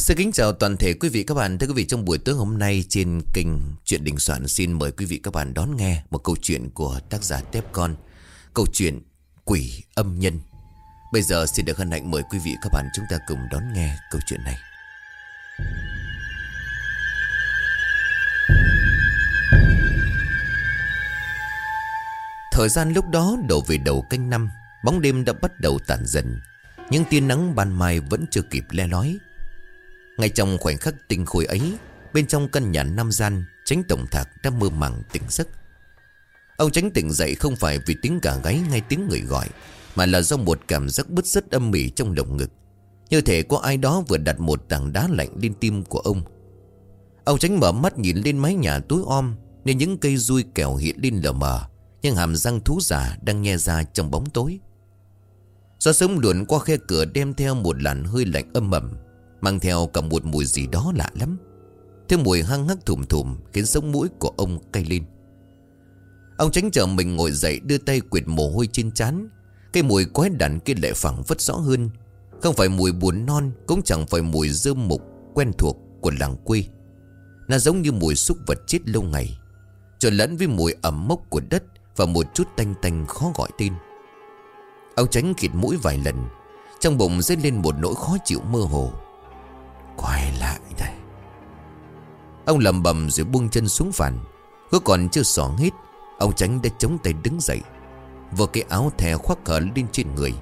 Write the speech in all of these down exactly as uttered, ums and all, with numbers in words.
Xin kính chào toàn thể quý vị các bạn. Thưa quý vị, trong buổi tối hôm nay trên kênh Chuyện Đình Soạn xin mời quý vị các bạn đón nghe một câu chuyện của tác giả Tép Con. Câu chuyện Quỷ Âm Nhân. Bây giờ xin được hân hạnh mời quý vị các bạn chúng ta cùng đón nghe câu chuyện này. Thời gian lúc đó đổ về đầu canh năm, bóng đêm đã bắt đầu tàn dần, nhưng tia nắng ban mai vẫn chưa kịp le lói. Ngay trong khoảnh khắc tinh khôi ấy, bên trong căn nhà năm gian, Chánh Tổng Thạc đã mơ màng tỉnh giấc. Ông Chánh tỉnh dậy không phải vì tiếng gà gáy hay tiếng người gọi, mà là do một cảm giác bứt rứt âm mỉ trong lồng ngực, như thể có ai đó vừa đặt một tảng đá lạnh lên tim của ông. Ông Chánh mở mắt nhìn lên mái nhà tối om, nên những cây dui kèo hiện lên lờ mờ, nhưng hàm răng thú giả đang nhe ra trong bóng tối. Gió sớm luồn qua khe cửa đem theo một làn hơi lạnh âm ẩm, mang theo cả một mùi gì đó lạ lắm. Thứ mùi hăng hắc thùm thùm khiến sống mũi của ông cay lên. Ông Chánh chờ mình ngồi dậy, đưa tay quệt mồ hôi trên trán. Cái mùi quái đản kia lại phảng phất rõ hơn. Không phải mùi buồn non, cũng chẳng phải mùi rơm mục quen thuộc của làng quê. Nó giống như mùi súc vật chết lâu ngày, trộn lẫn với mùi ẩm mốc của đất và một chút tanh tanh khó gọi tên. Ông Chánh khịt mũi vài lần, trong bụng dấy lên một nỗi khó chịu mơ hồ. Quay lại đây. Ông lầm bầm rồi buông chân xuống phản. Cứ còn chưa xỏ hết, ông Chánh đã chống tay đứng dậy, vừa cái áo thè khoác hở lên trên người.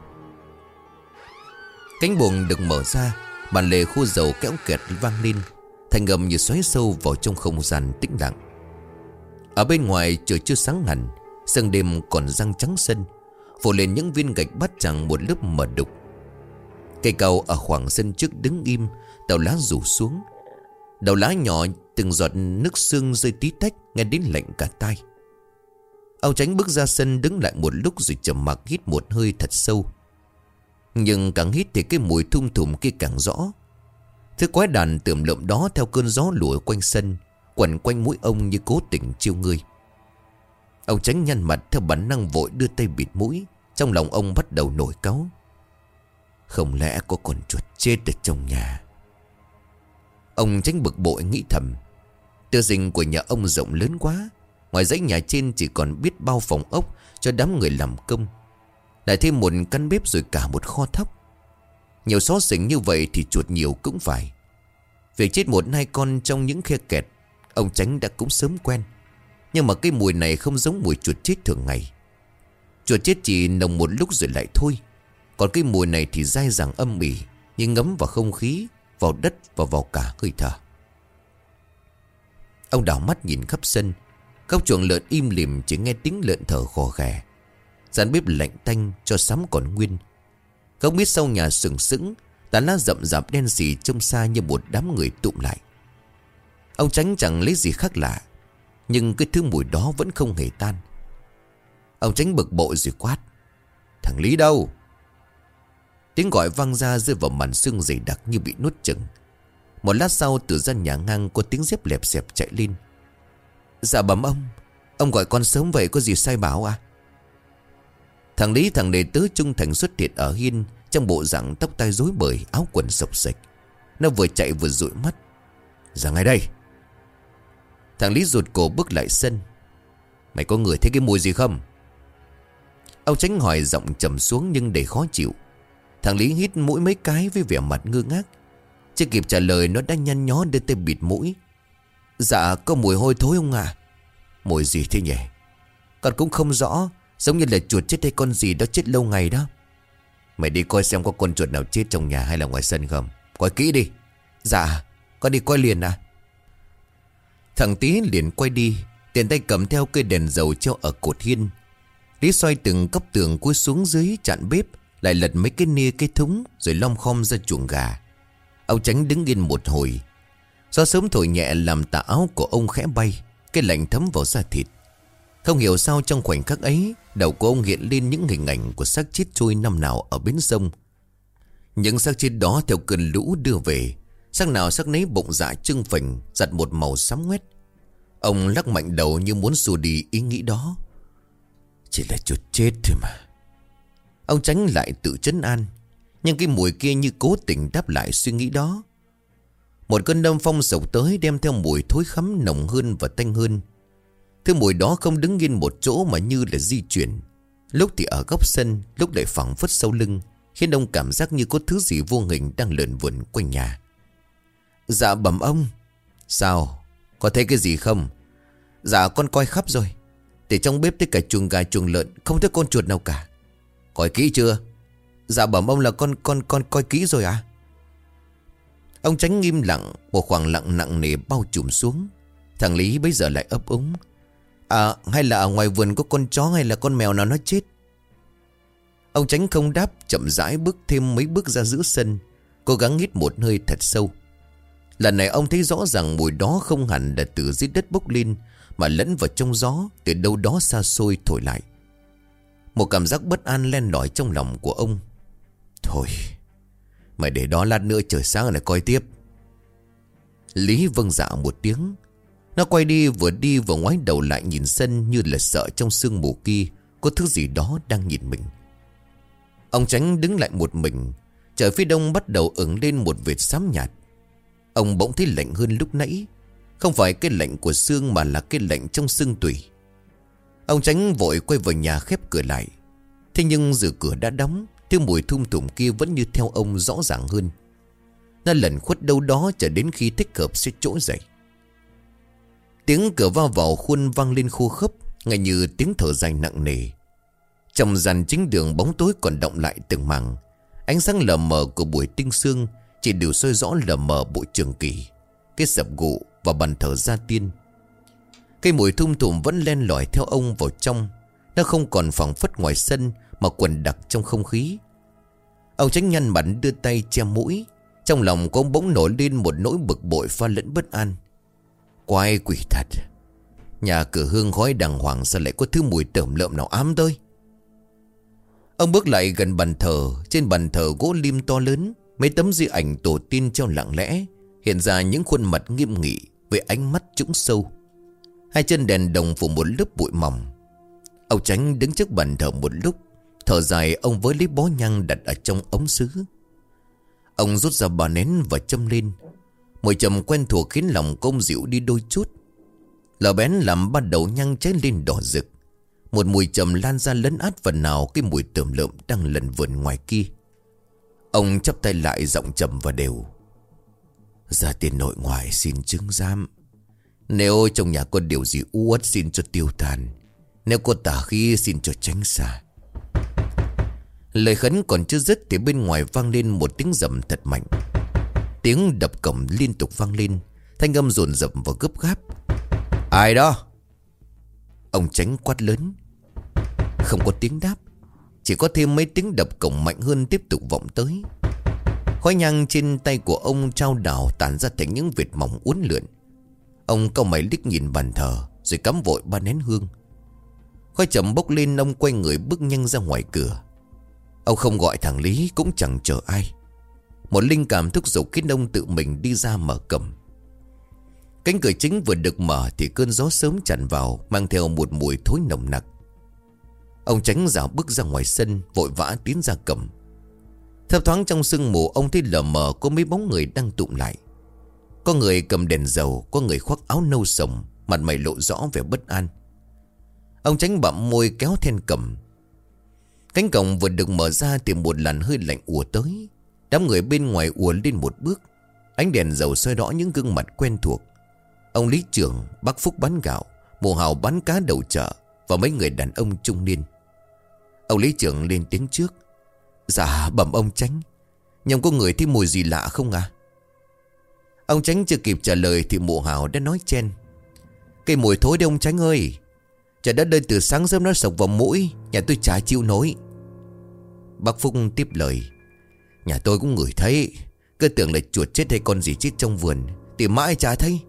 Cánh buồng được mở ra, bàn lề khô dầu kéo kẹt vang lên, thành ngầm như xoáy sâu vào trong không gian tĩnh lặng. Ở bên ngoài trời chưa sáng hẳn, sương đêm còn răng trắng sân, phủ lên những viên gạch bát chẳng một lớp mờ đục. Cây cầu ở khoảng sân trước đứng im, tàu lá rủ xuống. Đầu lá nhỏ từng giọt nước sương rơi tí tách, nghe đến lạnh cả tai. Ông Chánh bước ra sân đứng lại một lúc rồi trầm mặc hít một hơi thật sâu. Nhưng càng hít thì cái mùi thum thùm kia càng rõ. Thứ quái đàn tườm lợm đó theo cơn gió lùa quanh sân, quẩn quanh mũi ông như cố tình chiêu ngươi. Ông Chánh nhăn mặt theo bản năng vội đưa tay bịt mũi. Trong lòng ông bắt đầu nổi cáu. Không lẽ có con chuột chết ở trong nhà? Ông Chánh bực bội nghĩ thầm. Tựa dinh của nhà ông rộng lớn quá, ngoài dãy nhà trên chỉ còn biết bao phòng ốc cho đám người làm công, lại thêm một căn bếp rồi cả một kho thóc. Nhiều xó xỉnh như vậy thì chuột nhiều cũng phải. Việc chết một hai con trong những khe kẹt, ông Chánh đã cũng sớm quen. Nhưng mà cái mùi này không giống mùi chuột chết thường ngày. Chuột chết chỉ nồng một lúc rồi lại thôi. Còn cái mùi này thì dai dẳng âm ỉ, như ngấm vào không khí, vào đất và vào cả hơi thở. Ông đảo mắt nhìn khắp sân. Các chuồng lợn im lìm, chỉ nghe tiếng lợn thở khò khè. Gian bếp lạnh tanh cho sắm còn nguyên. Không biết sau nhà sừng sững, tán lá rậm rạp đen xì trông xa như một đám người tụm lại. Ông Chánh chẳng lấy gì khác lạ, nhưng cái thứ mùi đó vẫn không hề tan. Ông Chánh bực bội rồi quát. Thằng Lý đâu? Tiếng gọi vang ra rơi vào màn sương dày đặc như bị nuốt chửng. Một lát sau từ gian nhà ngang có tiếng dép lẹp xẹp chạy lên. Dạ bẩm ông, ông gọi con sớm vậy có gì sai bảo à? Thằng Lý, thằng đệ tứ trung thành xuất hiện ở hiên, trong bộ dạng tóc tai rối bời, áo quần xộc xệch. Nó vừa chạy vừa dụi mắt. Ra ngay đây. Thằng Lý rụt cổ bước lại sân. Mày có ngửi thấy cái mùi gì không? Ông Chánh hỏi giọng trầm xuống nhưng đầy khó chịu. Thằng Lý hít mũi mấy cái với vẻ mặt ngơ ngác. Chưa kịp trả lời nó đã nhăn nhó đưa tay bịt mũi. Dạ có mùi hôi thối ông à? Mùi gì thế nhỉ? Con cũng không rõ, giống như là chuột chết hay con gì đó chết lâu ngày đó. Mày đi coi xem có con chuột nào chết trong nhà hay là ngoài sân không? Coi kỹ đi. Dạ con đi coi liền à? Thằng Tí liền quay đi, tiền tay cầm theo cây đèn dầu treo ở cột hiên. Lý xoay từng góc tường cúi xuống dưới chạn bếp, lại lật mấy cái nia cái thúng rồi lom khom ra chuồng gà. Ông Chánh đứng yên một hồi. Gió sớm thổi nhẹ làm tà áo của ông khẽ bay, cái lạnh thấm vào da thịt. Không hiểu sao trong khoảnh khắc ấy, đầu của ông hiện lên những hình ảnh của xác chết trôi năm nào ở bến sông. Những xác chết đó theo cơn lũ đưa về, xác nào xác nấy bụng dạ trưng phình, giặt một màu xám ngoét. Ông lắc mạnh đầu như muốn xua đi ý nghĩ đó. Chỉ là chuột chết thôi mà. Ông Chánh lại tự trấn an, nhưng cái mùi kia như cố tình đáp lại suy nghĩ đó. Một cơn đông phong sộc tới đem theo mùi thối khắm nồng hơn và tanh hơn. Thứ mùi đó không đứng yên một chỗ mà như là di chuyển. Lúc thì ở góc sân, lúc lại phẳng phất sau lưng, khiến ông cảm giác như có thứ gì vô hình đang lượn vườn quanh nhà. Dạ bẩm ông. Sao? Có thấy cái gì không? Dạ con coi khắp rồi. Để trong bếp tới cả chuồng gà chuồng lợn, không thấy con chuột nào cả. Coi kỹ chưa? Dạ bẩm ông là con con con coi kỹ rồi à? Ông Chánh nghiêm lặng. Một khoảng lặng nặng nề bao trùm xuống. Thằng Lý bây giờ lại ấp úng. À hay là ở ngoài vườn có con chó hay là con mèo nào nó chết? Ông Chánh không đáp, chậm rãi bước thêm mấy bước ra giữa sân, cố gắng hít một hơi thật sâu. Lần này ông thấy rõ ràng mùi đó không hẳn là từ dưới đất bốc lên, mà lẫn vào trong gió từ đâu đó xa xôi thổi lại. Một cảm giác bất an len lỏi trong lòng của ông. Thôi mày để đó, lát nữa trời sáng lại coi tiếp. Lý vâng dạ một tiếng. Nó quay đi, vừa đi vừa ngoái đầu lại nhìn sân, như là sợ trong sương mù kia có thứ gì đó đang nhìn mình. Ông Chánh đứng lại một mình. Trời phía đông bắt đầu ửng lên một vệt xám nhạt. Ông bỗng thấy lạnh hơn lúc nãy. Không phải cái lạnh của xương, mà là cái lạnh trong xương tủy. Ông Chánh vội quay vào nhà khép cửa lại. Thế nhưng dù cửa đã đóng, tiếng mùi thum thủm kia vẫn như theo ông rõ ràng hơn. Nó lẩn khuất đâu đó chờ đến khi thích hợp sẽ trỗi dậy. Tiếng cửa va vào khuôn vang lên khô khốc, ngay như tiếng thở dài nặng nề. Trong dàn chính đường bóng tối còn động lại từng mảng. Ánh sáng lờ mờ của buổi tinh sương chỉ đều soi rõ lờ mờ bộ trường kỳ, cái sập gụ và bàn thờ gia tiên. Cái mùi thum thủm vẫn len lỏi theo ông vào trong. Nó không còn phảng phất ngoài sân, mà quần đặc trong không khí. Ông Chánh nhăn mặt đưa tay che mũi. Trong lòng có bỗng nổi lên một nỗi bực bội pha lẫn bất an. Quái quỷ thật. Nhà cửa hương khói đàng hoàng, sao lại có thứ mùi tởm lợm nào ám tới? Ông bước lại gần bàn thờ. Trên bàn thờ gỗ lim to lớn, mấy tấm di ảnh tổ tiên treo lặng lẽ, hiện ra những khuôn mặt nghiêm nghị với ánh mắt trũng sâu. Hai chân đèn đồng phủ một lớp bụi mỏng. Ông Chánh đứng trước bàn thờ một lúc, thở dài. Ông với lấy bó nhang đặt ở trong ống sứ. Ông rút ra bà nén và châm lên. Mùi trầm quen thuộc khiến lòng công dịu đi đôi chút. Lò bén làm ban đầu nhang cháy lên đỏ rực. Một mùi trầm lan ra lấn át phần nào cái mùi tởm lợm đang lẩn vườn ngoài kia. Ông chắp tay lại, giọng trầm và đều. Gia tiên nội ngoại xin chứng giám. Nếu trong nhà có điều gì u uất xin cho tiêu tan. Nếu có tà khí xin cho tránh xa. Lời khấn còn chưa dứt thì bên ngoài vang lên một tiếng rầm thật mạnh. Tiếng đập cổng liên tục vang lên, thanh âm dồn dập và gấp gáp. Ai đó? Ông Chánh quát lớn. Không có tiếng đáp, chỉ có thêm mấy tiếng đập cổng mạnh hơn tiếp tục vọng tới. Khói nhang trên tay của ông trao đảo tản ra thành những vệt mỏng uốn lượn. Ông cau mày liếc nhìn bàn thờ, rồi cắm vội ba nén hương. Khói chậm bốc lên, ông quay người bước nhanh ra ngoài cửa. Ông không gọi thằng Lý, cũng chẳng chờ ai. Một linh cảm thúc giục khiến ông tự mình đi ra mở cổng. Cánh cửa chính vừa được mở thì cơn gió sớm tràn vào, mang theo một mùi thối nồng nặc. Ông Chánh dạo bước ra ngoài sân, vội vã tiến ra cổng. Thấp thoáng trong sương mù, ông thấy lờ mờ có mấy bóng người đang tụm lại. Có người cầm đèn dầu, có người khoác áo nâu sồng, mặt mày lộ rõ vẻ bất an. Ông Chánh bặm môi kéo then cổng. Cánh cổng vừa được mở ra thì một làn hơi lạnh ùa tới. Đám người bên ngoài ùa lên một bước. Ánh đèn dầu soi rõ những gương mặt quen thuộc. Ông Lý Trưởng, bác Phúc bán gạo, Mùa Hào bán cá đầu chợ, và mấy người đàn ông trung niên. Ông Lý Trưởng lên tiếng trước. Dạ bẩm ông Chánh, nhưng có người thấy mùi gì lạ không à? Ông Chánh chưa kịp trả lời thì Mùa Hào đã nói chen. Cái mùi thối đấy ông Chánh ơi. Trời đất ơi, từ sáng sớm nó sộc vào mũi, nhà tôi chả chịu nổi. Bác Phúc tiếp lời. Nhà tôi cũng ngửi thấy, cứ tưởng là chuột chết hay con gì chết trong vườn, tìm mãi chả thấy.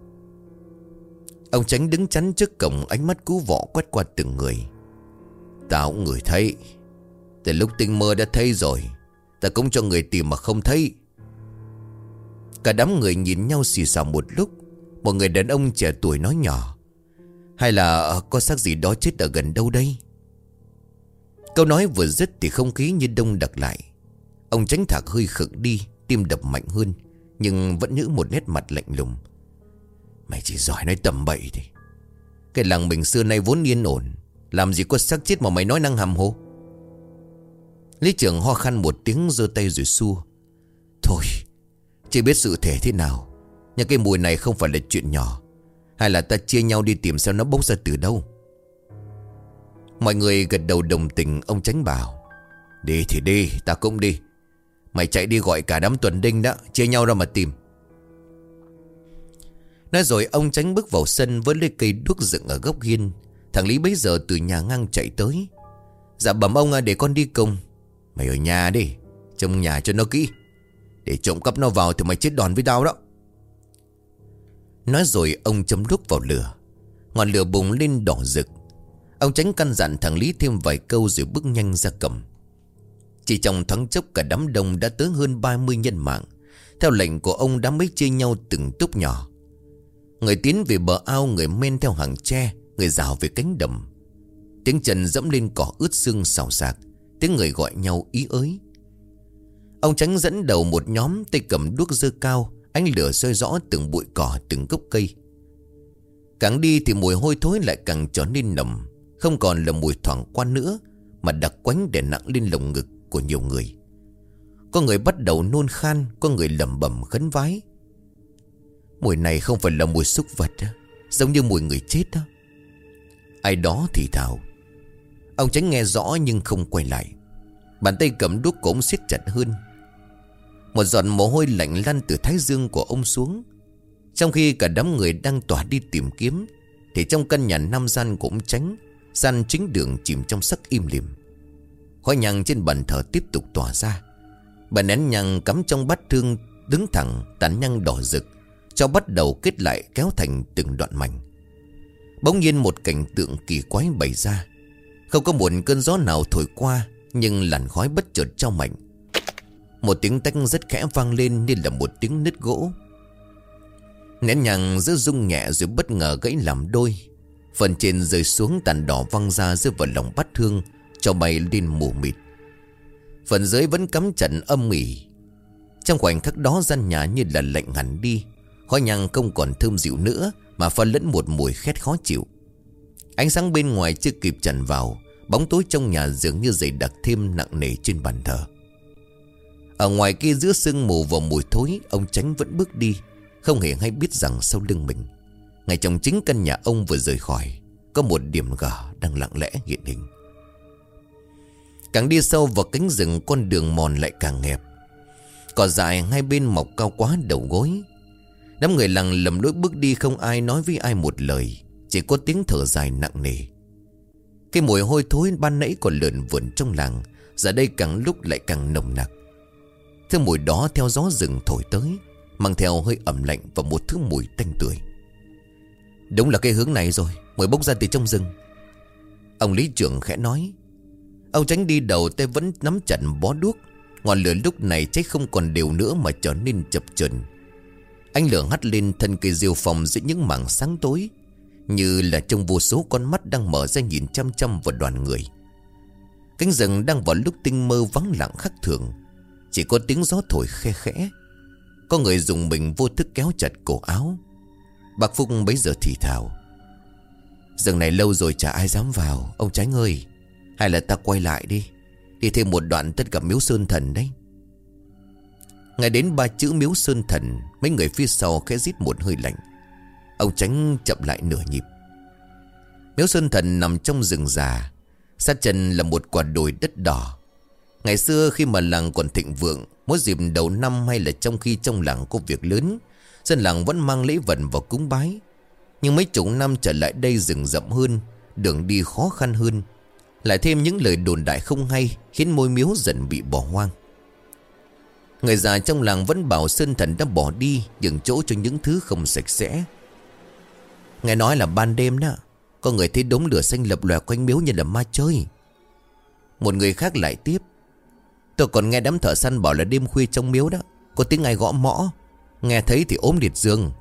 Ông Chánh đứng chắn trước cổng, ánh mắt cứu vọ quét qua từng người. Tao cũng ngửi thấy. Từ lúc tinh mơ đã thấy rồi, ta cũng cho người tìm mà không thấy. Cả đám người nhìn nhau xì xào một lúc. Một người đàn ông trẻ tuổi nói nhỏ. Hay là có xác gì đó chết ở gần đâu đây? Câu nói vừa dứt thì không khí như đông đặc lại. Ông Chánh Thạc hơi khựng đi, tim đập mạnh hơn, nhưng vẫn giữ một nét mặt lạnh lùng. Mày chỉ giỏi nói tầm bậy thì. Cái làng mình xưa nay vốn yên ổn, làm gì có xác chết mà mày nói năng hàm hồ. Lý trưởng ho khan một tiếng giơ tay rồi xua. Thôi, chưa biết sự thể thế nào, nhưng cái mùi này không phải là chuyện nhỏ. Hay là ta chia nhau đi tìm xem nó bốc ra từ đâu. Mọi người gật đầu đồng tình. Ông Chánh bảo, đi thì đi, ta cũng đi. Mày chạy đi gọi cả đám tuần đinh đó, chia nhau ra mà tìm. Nói rồi ông Chánh bước vào sân với lấy cây đuốc dựng ở góc hiên. Thằng Lý bấy giờ từ nhà ngang chạy tới. Dạ bẩm ông à, để con đi cùng. Mày ở nhà đi, trông nhà cho nó kỹ, để trộm cắp nó vào thì mày chết đòn với tao đó. Nói rồi ông châm đuốc vào lửa. Ngọn lửa bùng lên đỏ rực. Ông Chánh căn dặn thằng Lý thêm vài câu rồi bước nhanh ra cầm. Chỉ trong thoáng chốc cả đám đông đã tới hơn ba mươi nhân mạng. Theo lệnh của ông đám ấy chia nhau từng túp nhỏ. Người tiến về bờ ao, người men theo hàng tre, người rào về cánh đầm. Tiếng chân dẫm lên cỏ ướt sương xào xạc, tiếng người gọi nhau ý ới. Ông Chánh dẫn đầu một nhóm, tay cầm đuốc giơ cao, ánh lửa soi rõ từng bụi cỏ, từng gốc cây. Càng đi thì mùi hôi thối lại càng trở nên nồng. Không còn là mùi thoảng qua nữa, mà đặc quánh đè nặng lên lồng ngực của nhiều người. Có người bắt đầu nôn khan, có người lẩm bẩm khấn vái. Mùi này không phải là mùi súc vật đó, giống như mùi người chết đó. Ai đó thì thào. Ông Chánh nghe rõ nhưng không quay lại. Bàn tay cầm đuốc của ông siết chặt hơn. Một giọt mồ hôi lạnh lăn từ thái dương của ông xuống. Trong khi cả đám người đang tỏa đi tìm kiếm, thì trong căn nhà năm gian của ông Chánh, gian chính đường chìm trong sắc im lìm. Khói nhang trên bàn thờ tiếp tục tỏa ra. Bà nén nhang cắm trong bát thương đứng thẳng, tàn nhang đỏ rực, cho bắt đầu kết lại kéo thành từng đoạn mảnh. Bỗng nhiên một cảnh tượng kỳ quái bày ra. Không có một cơn gió nào thổi qua, nhưng làn khói bất chợt trao mạnh. Một tiếng tách rất khẽ vang lên như là một tiếng nứt gỗ. Nén nhang giữa rung nhẹ rồi bất ngờ gãy làm đôi. Phần trên rơi xuống, tàn đỏ văng ra rơi vào lòng bát hương, cho bay lên mù mịt. Phần dưới vẫn cắm chặt âm ỉ. Trong khoảnh khắc đó gian nhà như là lạnh hẳn đi. Khói nhang không còn thơm dịu nữa, mà pha lẫn một mùi khét khó chịu. Ánh sáng bên ngoài chưa kịp tràn vào, bóng tối trong nhà dường như dày đặc thêm nặng nề trên bàn thờ. Ở ngoài kia giữa sương mù và mùi thối, ông Chánh vẫn bước đi, không hề hay biết rằng sau lưng mình, ngay trong chính căn nhà ông vừa rời khỏi, có một điểm gở đang lặng lẽ hiện hình. Càng đi sâu vào cánh rừng, con đường mòn lại càng hẹp. Cỏ dại hai bên mọc cao quá đầu gối. Đám người lằng lầm lỗi bước đi, không ai nói với ai một lời, chỉ có tiếng thở dài nặng nề. Cái mùi hôi thối ban nãy còn lượn vượn trong làng, giờ đây càng lúc lại càng nồng nặc. Thứ mùi đó theo gió rừng thổi tới, mang theo hơi ẩm lạnh và một thứ mùi tanh tưởi. Đúng là cái hướng này rồi, mùi bốc ra từ trong rừng, ông lý trưởng khẽ nói. Ông Chánh đi đầu, tay vẫn nắm chặt bó đuốc. Ngọn lửa lúc này cháy không còn đều nữa mà trở nên chập chờn. Ánh lửa hắt lên thân cây rêu phong giữa những mảng sáng tối, như là trong vô số con mắt đang mở ra nhìn chăm chăm vào đoàn người. Cánh rừng đang vào lúc tinh mơ vắng lặng khác thường, chỉ có tiếng gió thổi khe khẽ. Có người dùng mình vô thức kéo chặt cổ áo. Bác Phúc bấy giờ thì thào. Rừng này lâu rồi chả ai dám vào, ông Chánh ơi. Hay là ta quay lại đi, đi thêm một đoạn tất cả miếu Sơn Thần đấy. Ngay đến ba chữ miếu Sơn Thần, mấy người phía sau khẽ rít một hơi lạnh. Ông Chánh chậm lại nửa nhịp. Miếu Sơn Thần nằm trong rừng già, sát chân là một quả đồi đất đỏ. Ngày xưa khi mà làng còn thịnh vượng, mỗi dịp đầu năm hay là trong khi trong làng có việc lớn, dân làng vẫn mang lễ vật vào cúng bái. Nhưng mấy chục năm trở lại đây rừng rậm hơn, đường đi khó khăn hơn, lại thêm những lời đồn đại không hay, khiến ngôi miếu dần bị bỏ hoang. Người già trong làng vẫn bảo Sơn Thần đã bỏ đi, nhường chỗ cho những thứ không sạch sẽ. Nghe nói là ban đêm đó, có người thấy đống lửa xanh lập lòe quanh miếu như là ma chơi. Một người khác lại tiếp. Tôi còn nghe đám thợ săn bảo là đêm khuya trong miếu đó có tiếng ai gõ mõ, nghe thấy thì ốm liệt giường.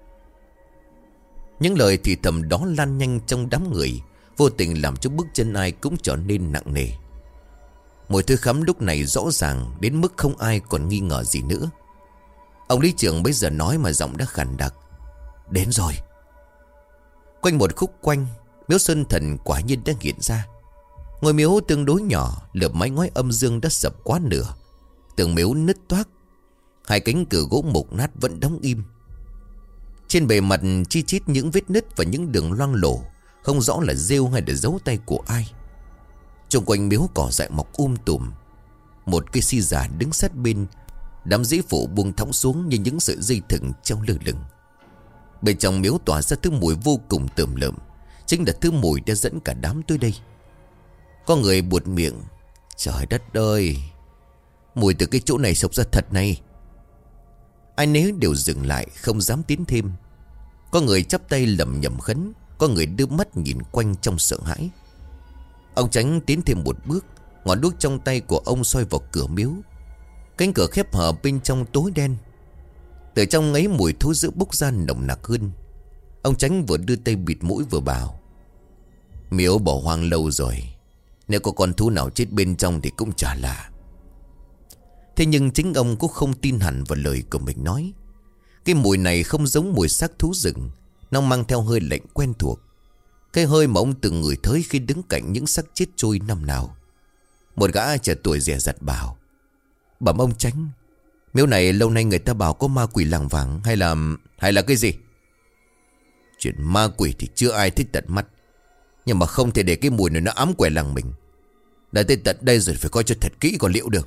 Những lời thì thầm đó lan nhanh trong đám người, vô tình làm cho bước chân ai cũng trở nên nặng nề. Mùi thứ khắm lúc này rõ ràng đến mức không ai còn nghi ngờ gì nữa. Ông lý trưởng bây giờ nói mà giọng đã khàn đặc: Đến rồi. Quanh một khúc quanh, miếu Sơn Thần quả nhiên đã hiện ra. Ngôi miếu tương đối nhỏ, lợp mái ngói âm dương đã sập quá nửa. Tường miếu nứt toác, hai cánh cửa gỗ mục nát vẫn đóng im. Trên bề mặt chi chít những vết nứt và những đường loang lổ, không rõ là rêu hay là dấu tay của ai. Xung quanh miếu cỏ dại mọc um tùm. Một cây si già đứng sát bên, đám dĩ phủ buông thõng xuống như những sợi dây thừng treo lơ lửng. Bên trong miếu tỏa ra thứ mùi vô cùng tởm lợm, chính là thứ mùi đã dẫn cả đám tới đây. Có người buột miệng: Trời đất ơi, mùi từ cái chỗ này sộc ra thật này. Ai nấy đều dừng lại, không dám tiến thêm. Có người chắp tay lẩm nhẩm khấn, có người đưa mắt nhìn quanh trong sợ hãi. Ông Chánh tiến thêm một bước, ngọn đuốc trong tay của ông soi vào cửa miếu. Cánh cửa khép hờ bên trong tối đen. Từ trong ấy mùi thối rữa bốc ra nồng nặc hơn. Ông Chánh vừa đưa tay bịt mũi vừa bảo: Miếu bỏ hoang lâu rồi, nếu có con thú nào chết bên trong thì cũng chả lạ. Thế nhưng chính ông cũng không tin hẳn vào lời của mình nói. Cái mùi này không giống mùi xác thú rừng, nó mang theo hơi lạnh quen thuộc, cái hơi mà ông từng ngửi thấy khi đứng cạnh những xác chết trôi năm nào. Một gã trẻ tuổi dè dặt bảo: Bẩm ông Chánh, miếu này lâu nay người ta bảo có ma quỷ làng vàng, hay là hay là cái gì? Chuyện ma quỷ thì chưa ai thích tận mắt, nhưng mà không thể để cái mùi này nó ám quẻ làng mình. Đã tới tận đây rồi, phải coi cho thật kỹ còn liệu được.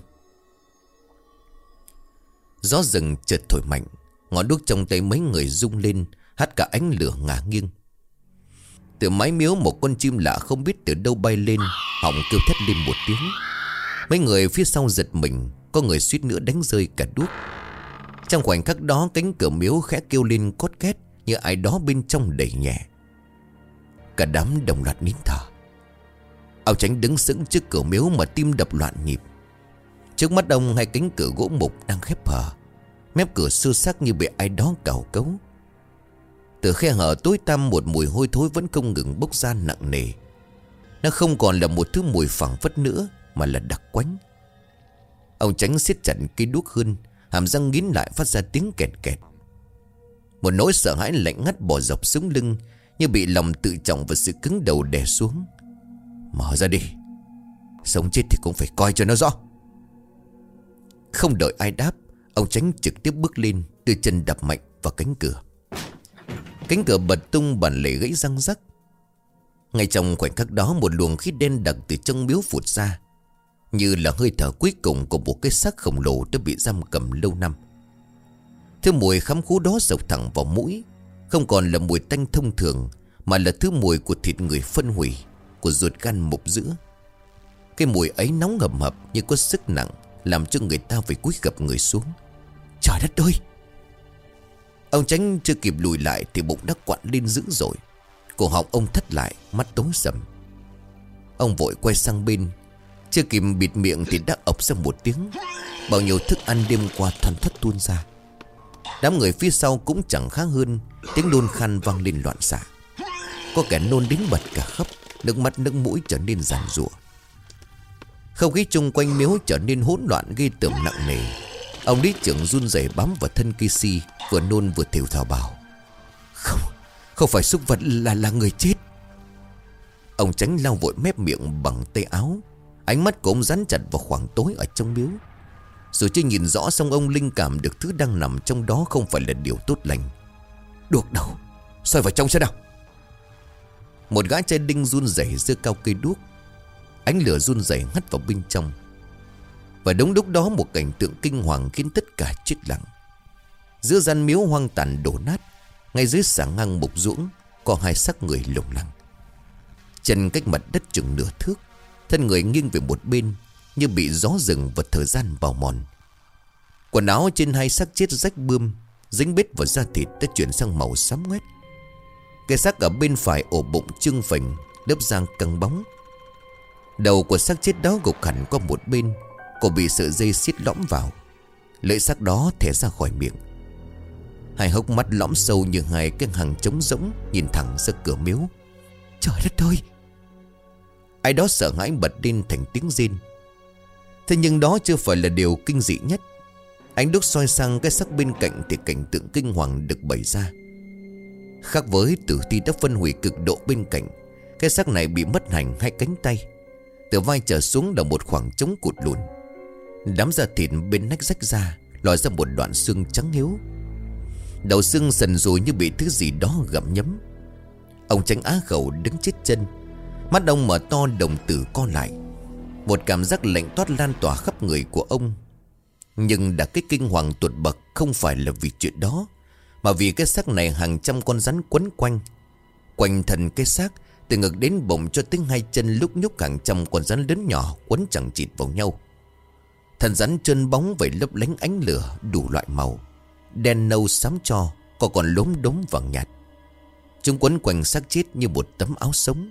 Gió rừng chợt thổi mạnh, ngọn đuốc trong tay mấy người rung lên, hắt cả ánh lửa ngả nghiêng. Từ mái miếu một con chim lạ không biết từ đâu bay lên, họng kêu thét lên một tiếng. Mấy người phía sau giật mình, có người suýt nữa đánh rơi cả đuốc. Trong khoảnh khắc đó, cánh cửa miếu khẽ kêu lên cót két, như ai đó bên trong đẩy nhẹ. Cả đám đồng loạt nín thở. Ông Chánh đứng sững trước cửa miếu mà tim đập loạn nhịp. Trước mắt ông, hai cánh cửa gỗ mục đang khép hờ, mép cửa sơ xác như bị ai đó cào cấu. Từ khe hở tối tăm, một mùi hôi thối vẫn không ngừng bốc ra nặng nề. Nó không còn là một thứ mùi phảng phất nữa, mà là đặc quánh. Ông Chánh siết chặt cây đuốc hơn, hàm răng nghiến lại phát ra tiếng kẹt kẹt. Một nỗi sợ hãi lạnh ngắt bò dọc sống lưng, như bị lòng tự trọng và sự cứng đầu đè xuống. Mở ra đi, sống chết thì cũng phải coi cho nó rõ. Không đợi ai đáp, ông Chánh trực tiếp bước lên, đưa chân đập mạnh vào cánh cửa. Cánh cửa bật tung, bản lề gãy răng rắc. Ngay trong khoảnh khắc đó, một luồng khí đen đặc từ trong miếu phụt ra, như là hơi thở cuối cùng của một cái xác khổng lồ đã bị giam cầm lâu năm. Thứ mùi khắm khú đó sộc thẳng vào mũi, không còn là mùi tanh thông thường, mà là thứ mùi của thịt người phân hủy, của ruột gan mục giữa. Cái mùi ấy nóng hầm hập như có sức nặng, làm cho người ta phải cúi gập người xuống. Trời đất ơi! Ông Chánh chưa kịp lùi lại thì bụng đã quặn lên dữ dội. Cổ họng ông thắt lại, mắt tối sầm. Ông vội quay sang bên, chưa kịp bịt miệng thì đã ộc ra một tiếng. Bao nhiêu thức ăn đêm qua thoăn thoắt tuôn ra. Đám người phía sau cũng chẳng khác hơn, tiếng nôn khan vang lên loạn xạ. Có kẻ nôn đến bật cả khắp, nước mắt nước mũi trở nên giàn giụa. Không khí chung quanh miếu trở nên hỗn loạn ghê tởm nặng nề. Ông lý trưởng run rẩy bám vào thân cây si, vừa nôn vừa thều thào bảo: Không, không phải súc vật, là là người chết. Ông Chánh lau vội mép miệng bằng tay áo. Ánh mắt của ông dán chặt vào khoảng tối ở trong miếu. Dù chưa nhìn rõ, song ông linh cảm được thứ đang nằm trong đó không phải là điều tốt lành. Đuốc đâu, soi vào trong xem nào. Một gã trai đinh run rẩy giơ cao cây đuốc. Ánh lửa run rẩy hắt vào bên trong. Và đúng lúc đó, một cảnh tượng kinh hoàng khiến tất cả chết lặng. Giữa gian miếu hoang tàn đổ nát, ngay dưới sảng ngang mục ruỗng, có hai xác người lủng lẳng. Chân cách mặt đất chừng nửa thước, thân người nghiêng về một bên, như bị gió rừng và thời gian bào mòn. Quần áo trên hai xác chết rách bươm, dính bết vào da thịt đã chuyển sang màu xám ngoét. Cái xác ở bên phải ổ bụng trương phình, lớp da căng bóng. Đầu của xác chết đó gục hẳn qua một bên, cổ bị sợi dây xiết lõm vào. Lưỡi xác đó thẻ ra khỏi miệng. Hai hốc mắt lõm sâu như hai cái hàng trống rỗng, nhìn thẳng ra cửa miếu. Trời đất ơi! Ai đó sợ hãi bật lên thành tiếng rên. Thế nhưng đó chưa phải là điều kinh dị nhất. Ánh đuốc soi sang cái xác bên cạnh thì cảnh tượng kinh hoàng được bày ra. Khác với tử thi đã phân hủy cực độ bên cạnh, cái xác này bị mất hành hai cánh tay. Từ vai trở xuống là một khoảng trống cụt lùn. Đám da thịt bên nách rách ra, lòi ra một đoạn xương trắng hiếu. Đầu xương sần sùi như bị thứ gì đó gặm nhấm. Ông Chánh á khẩu đứng chết chân. Mắt ông mở to, đồng tử co lại. Một cảm giác lạnh toát lan tỏa khắp người của ông. Nhưng đã cái kinh hoàng tột bậc không phải là vì chuyện đó, mà vì cái xác này hàng trăm con rắn quấn quanh. Quanh thân cái xác, từ ngực đến bụng cho tới hai chân lúc nhúc hàng trăm con rắn lớn nhỏ quấn chằng chịt vào nhau. Thân rắn trơn bóng vậy lấp lánh ánh lửa đủ loại màu, đen nâu xám tro, có còn lốm đốm vàng nhạt. Chúng quấn quanh xác chết như một tấm áo sống.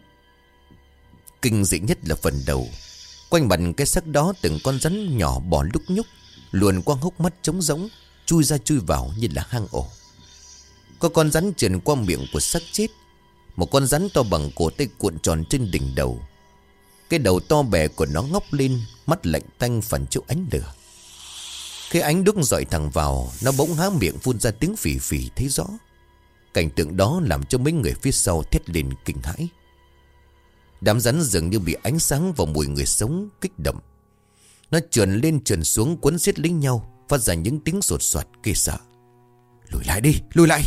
Kinh dị nhất là phần đầu. Quanh mặt cái xác đó từng con rắn nhỏ bò lúc nhúc, luồn qua hốc mắt trống rỗng, chui ra chui vào như là hang ổ. Có con rắn trườn qua miệng của xác chết. Một con rắn to bằng cổ tay cuộn tròn trên đỉnh đầu. Cái đầu to bè của nó ngóc lên, mắt lạnh tanh phản chiếu ánh lửa. Khi ánh đuốc dọi thẳng vào, nó bỗng há miệng phun ra tiếng phì phì thấy rõ. Cảnh tượng đó làm cho mấy người phía sau thét lên kinh hãi. Đám rắn dường như bị ánh sáng và mùi người sống kích động. Nó trườn lên trườn xuống quấn xiết lấy nhau, phát ra những tiếng sột soạt ghê sợ. Lùi lại đi, lùi lại!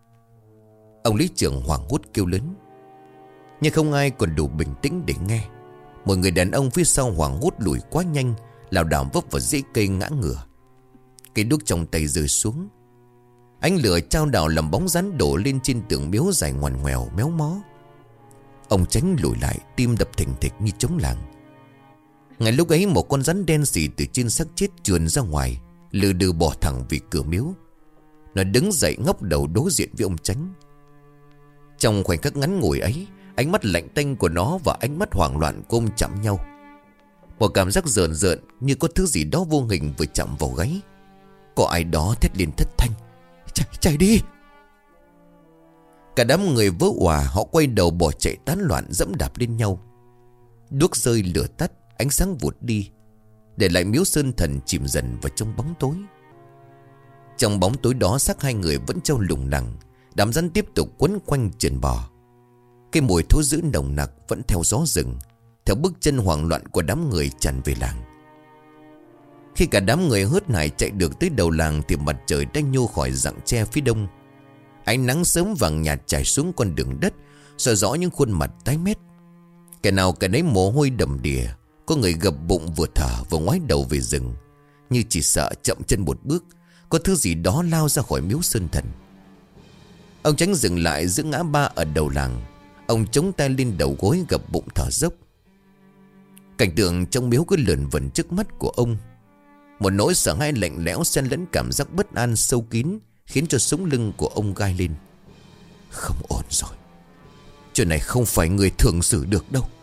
Ông lý trưởng hoảng hốt kêu lớn. Nhưng không ai còn đủ bình tĩnh để nghe. Một người đàn ông phía sau hoảng hốt lùi quá nhanh, lảo đảo vấp vào rễ cây ngã ngửa. Cây đuốc trong tay rơi xuống. Ánh lửa trao đảo làm bóng rắn đổ lên trên tường miếu dài ngoằn ngoèo méo mó. Ông Chánh lùi lại, tim đập thình thịch như trống làng. Ngay lúc ấy một con rắn đen xì từ trên xác chết trườn ra ngoài, lừ đừ bò thẳng về cửa miếu. Nó đứng dậy ngóc đầu đối diện với ông Chánh. Trong khoảnh khắc ngắn ngủi ấy, ánh mắt lạnh tanh của nó và ánh mắt hoảng loạn của ông chạm nhau. Một cảm giác rợn rợn như có thứ gì đó vô hình vừa chạm vào gáy. Có ai đó thét lên thất thanh. Chạy, chạy đi! Cả đám người vỡ òa, họ quay đầu bỏ chạy tán loạn dẫm đạp lên nhau. Đuốc rơi lửa tắt, ánh sáng vụt đi, để lại miếu sơn thần chìm dần vào trong bóng tối. Trong bóng tối đó xác hai người vẫn treo lủng lẳng. Đám rắn tiếp tục quấn quanh trườn bò. Cái mùi thối dữ nồng nặc vẫn theo gió rừng, theo bước chân hoảng loạn của đám người tràn về làng. Khi cả đám người hớt hải chạy được tới đầu làng thì mặt trời đã nhô khỏi rặng tre phía đông. Ánh nắng sớm vàng nhạt trải xuống con đường đất, soi rõ những khuôn mặt tái mét. Kẻ nào kẻ nấy mồ hôi đầm đìa. Có người gập bụng vừa thở vừa ngoái đầu về rừng, như chỉ sợ chậm chân một bước có thứ gì đó lao ra khỏi miếu sơn thần. Ông Chánh dừng lại giữa ngã ba ở đầu làng. Ông chống tay lên đầu gối gập bụng thở dốc. Cảnh tượng trong miếu cứ lượn vần trước mắt của ông. Một nỗi sợ hãi lạnh lẽo xen lẫn cảm giác bất an sâu kín, khiến cho sống lưng của ông gai lên. Không ổn rồi. Chuyện này không phải người thường xử được đâu.